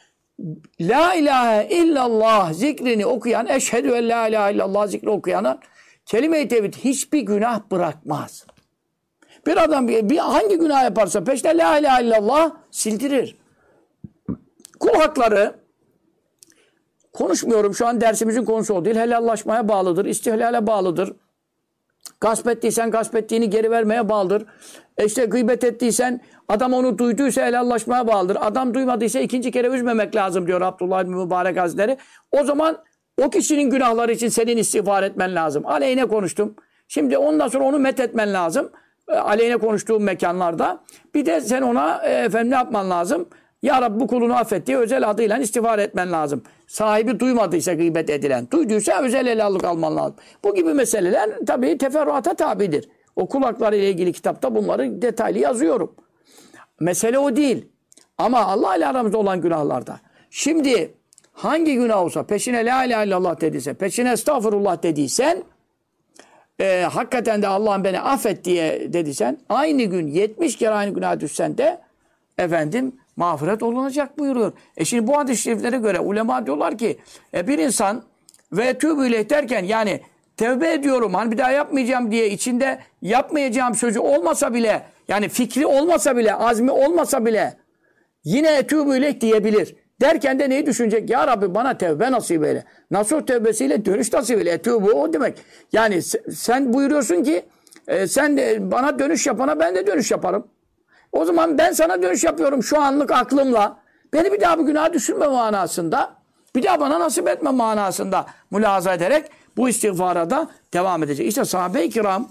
La ilahe illallah zikrini okuyan, eşhedü en la ilahe illallah zikri okuyana kelime-i tevhid hiçbir günah bırakmaz. Bir adam hangi günah yaparsa peşine la ilahe illallah sildirir. Kul hakları, konuşmuyorum şu an, dersimizin konusu o değil. Helallaşmaya bağlıdır, istihlale bağlıdır. Gasp ettiysen gasp ettiğini geri vermeye bağlıdır. İşte gıybet ettiysen, adam onu duyduysa helallaşmaya bağlıdır. Adam duymadıysa 2. kere üzmemek lazım diyor Abdullah bin Mübarek Hazretleri. O zaman o kişinin günahları için senin istiğfar etmen lazım. Aleyhine konuştum. Şimdi ondan sonra onu methetmen lazım. Aleyhine konuştuğum mekanlarda. Bir de sen ona ne yapman lazım? Ya Rabbi bu kulunu affet diye özel adıyla istiğfar etmen lazım. Sahibi duymadıysa gıybet edilen. Duyduysa özel helallik alman lazım. Bu gibi meseleler tabii teferruata tabidir. O kul hakları ile ilgili kitapta bunları detaylı yazıyorum. Mesele o değil. Ama Allah ile aramızda olan günahlarda. Şimdi hangi günah olsa peşine la ilahe illallah dediyse, peşine estağfurullah dediysen, hakikaten de Allah'ım beni affet diye dediysen, aynı gün 70 kere aynı günaha düşsen de mağfiret olunacak buyuruyor. Şimdi bu hadis-i şeriflere göre ulema diyorlar ki bir insan ve tövbe ile derken, yani tevbe ediyorum hani bir daha yapmayacağım diye içinde yapmayacağım sözü olmasa bile, yani fikri olmasa bile, azmi olmasa bile yine tövbe ile diyebilir. Derken de neyi düşünecek? Ya Rabbi bana tevbe nasip eyle. Nasuh tevbesiyle dönüş nasip eyle. Tövbe o demek. Yani sen buyuruyorsun ki sen bana dönüş yapana ben de dönüş yaparım. O zaman ben sana dönüş yapıyorum şu anlık aklımla. Beni bir daha bu günaha düşürme manasında, bir daha bana nasip etme manasında mülahaza ederek bu istiğfara da devam edecek. İşte sahabe-i kiram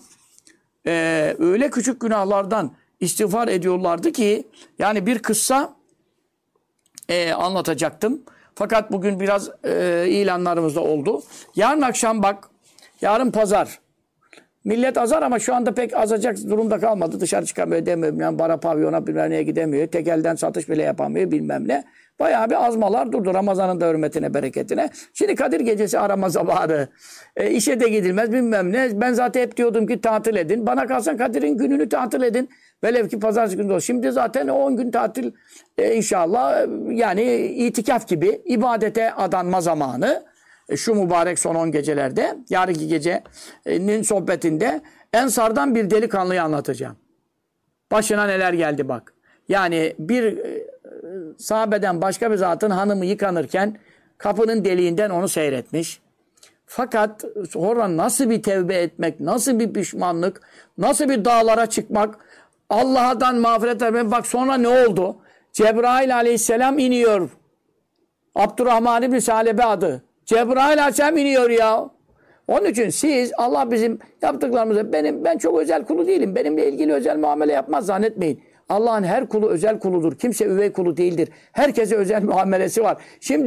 öyle küçük günahlardan istiğfar ediyorlardı ki, yani bir kıssa anlatacaktım. Fakat bugün biraz ilanlarımızda oldu. Yarın akşam bak, yarın pazar. Millet azar ama şu anda pek azacak durumda kalmadı. Dışarı çıkamıyor, demiyorum. Yani bara, pavyona bilmem neye gidemiyor. Tekelden satış bile yapamıyor bilmem ne. Bayağı bir azmalar durdu Ramazan'ın da hürmetine, bereketine. Şimdi Kadir Gecesi arama zamanı. İşe de gidilmez bilmem ne. Ben zaten hep diyordum ki tatil edin. Bana kalsan Kadir'in gününü tatil edin. Velev ki pazartesi günü olsun. Şimdi zaten 10 gün tatil inşallah, yani itikaf gibi ibadete adanma zamanı. Şu mübarek son 10 gecelerde, yarınki gecenin sohbetinde Ensar'dan bir delikanlıyı anlatacağım. Başına neler geldi bak. Yani bir sahabeden başka bir zatın hanımı yıkanırken kapının deliğinden onu seyretmiş. Fakat sonra nasıl bir tevbe etmek, nasıl bir pişmanlık, nasıl bir dağlara çıkmak, Allah'tan mağfiret etmek. Bak sonra ne oldu? Cebrail aleyhisselam iniyor. Abdurrahman İbni Salebe adı. Cebrail aleyhisselam iniyor ya. Onun için siz, Allah bizim yaptıklarımızı, ben çok özel kulu değilim. Benimle ilgili özel muamele yapmaz zannetmeyin. Allah'ın her kulu özel kuludur. Kimse üvey kulu değildir. Herkese özel muamelesi var. Şimdi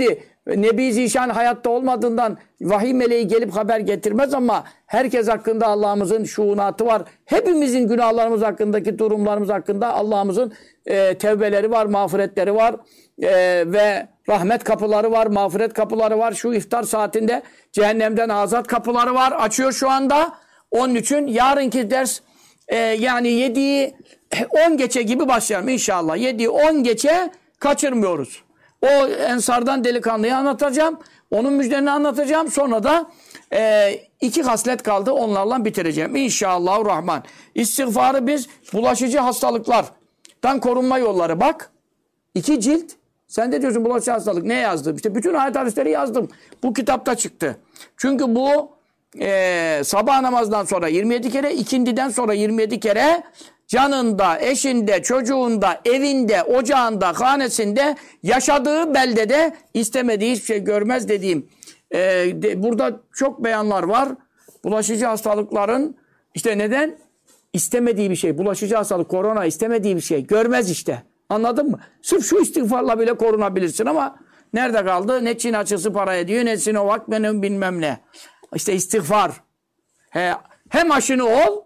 Nebi Zişan hayatta olmadığından vahiy meleği gelip haber getirmez ama herkes hakkında Allah'ımızın şuunatı var. Hepimizin günahlarımız hakkındaki durumlarımız hakkında Allah'ımızın tevbeleri var, mağfiretleri var ve rahmet kapıları var, mağfiret kapıları var. Şu iftar saatinde cehennemden azat kapıları var. Açıyor şu anda. Onun için yarınki ders yani 7'yi 10 geçe gibi başlayalım inşallah. 7'yi 10 geçe kaçırmıyoruz. O Ensardan delikanlıyı anlatacağım. Onun müjdelerini anlatacağım. Sonra da 2 haslet kaldı. Onlarla bitireceğim. İnşallahurrahman. İstiğfarı biz bulaşıcı hastalıklardan korunma yolları. Bak 2 cilt. Sen de diyorsun bulaşıcı hastalık. Ne yazdım? İşte bütün ayet hadisleri yazdım. Bu kitapta çıktı. Çünkü bu sabah namazdan sonra 27 kere, ikindiden sonra 27 kere canında, eşinde, çocuğunda, evinde, ocağında, hanesinde, yaşadığı beldede istemediği hiçbir şey görmez dediğim. Burada çok beyanlar var. Bulaşıcı hastalıkların işte neden? İstemediği bir şey. Bulaşıcı hastalık, korona istemediği bir şey. Görmez işte. Anladın mı? Sırf şu istiğfarla bile korunabilirsin ama nerede kaldı? Ne Çin açısı para ediyor, ne Sinovac, benim bilmem ne. İşte istiğfar. Hem aşını ol,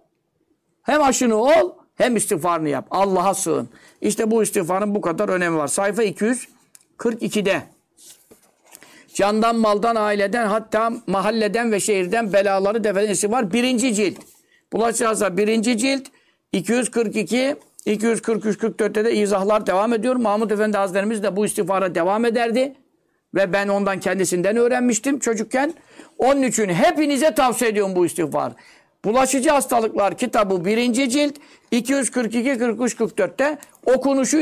hem istiğfarını yap. Allah'a sığın. İşte bu istiğfarın bu kadar önemi var. Sayfa 242'de. Candan, maldan, aileden, hatta mahalleden ve şehirden belaları defenesi var. 1. cilt. Bulaşacağızsa 1. cilt. 242, 243, 44'te de izahlar devam ediyor. Mahmud Efendi Hazretlerimiz de bu istiğfara devam ederdi. Ve ben ondan kendisinden öğrenmiştim çocukken. Onun için hepinize tavsiye ediyorum bu istiğfar. Bulaşıcı Hastalıklar kitabı 1. cilt 242, 43, 44'te okunuşu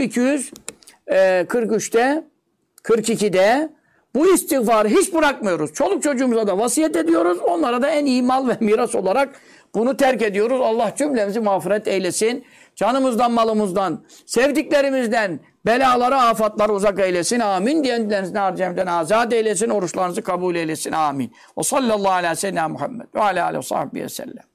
243'te 42'de bu istiğfarı hiç bırakmıyoruz. Çoluk çocuğumuza da vasiyet ediyoruz. Onlara da en iyi mal ve miras olarak bunu terk ediyoruz. Allah cümlemizi mağfiret eylesin. Canımızdan, malımızdan, sevdiklerimizden belaları, afatları uzak eylesin. Amin. Diyenlerinizden harcamdan azat eylesin. Oruçlarınızı kabul eylesin. Amin. O sallallahu aleyhi ve sellem Muhammed ve aleyhi ve sahbihi sellem.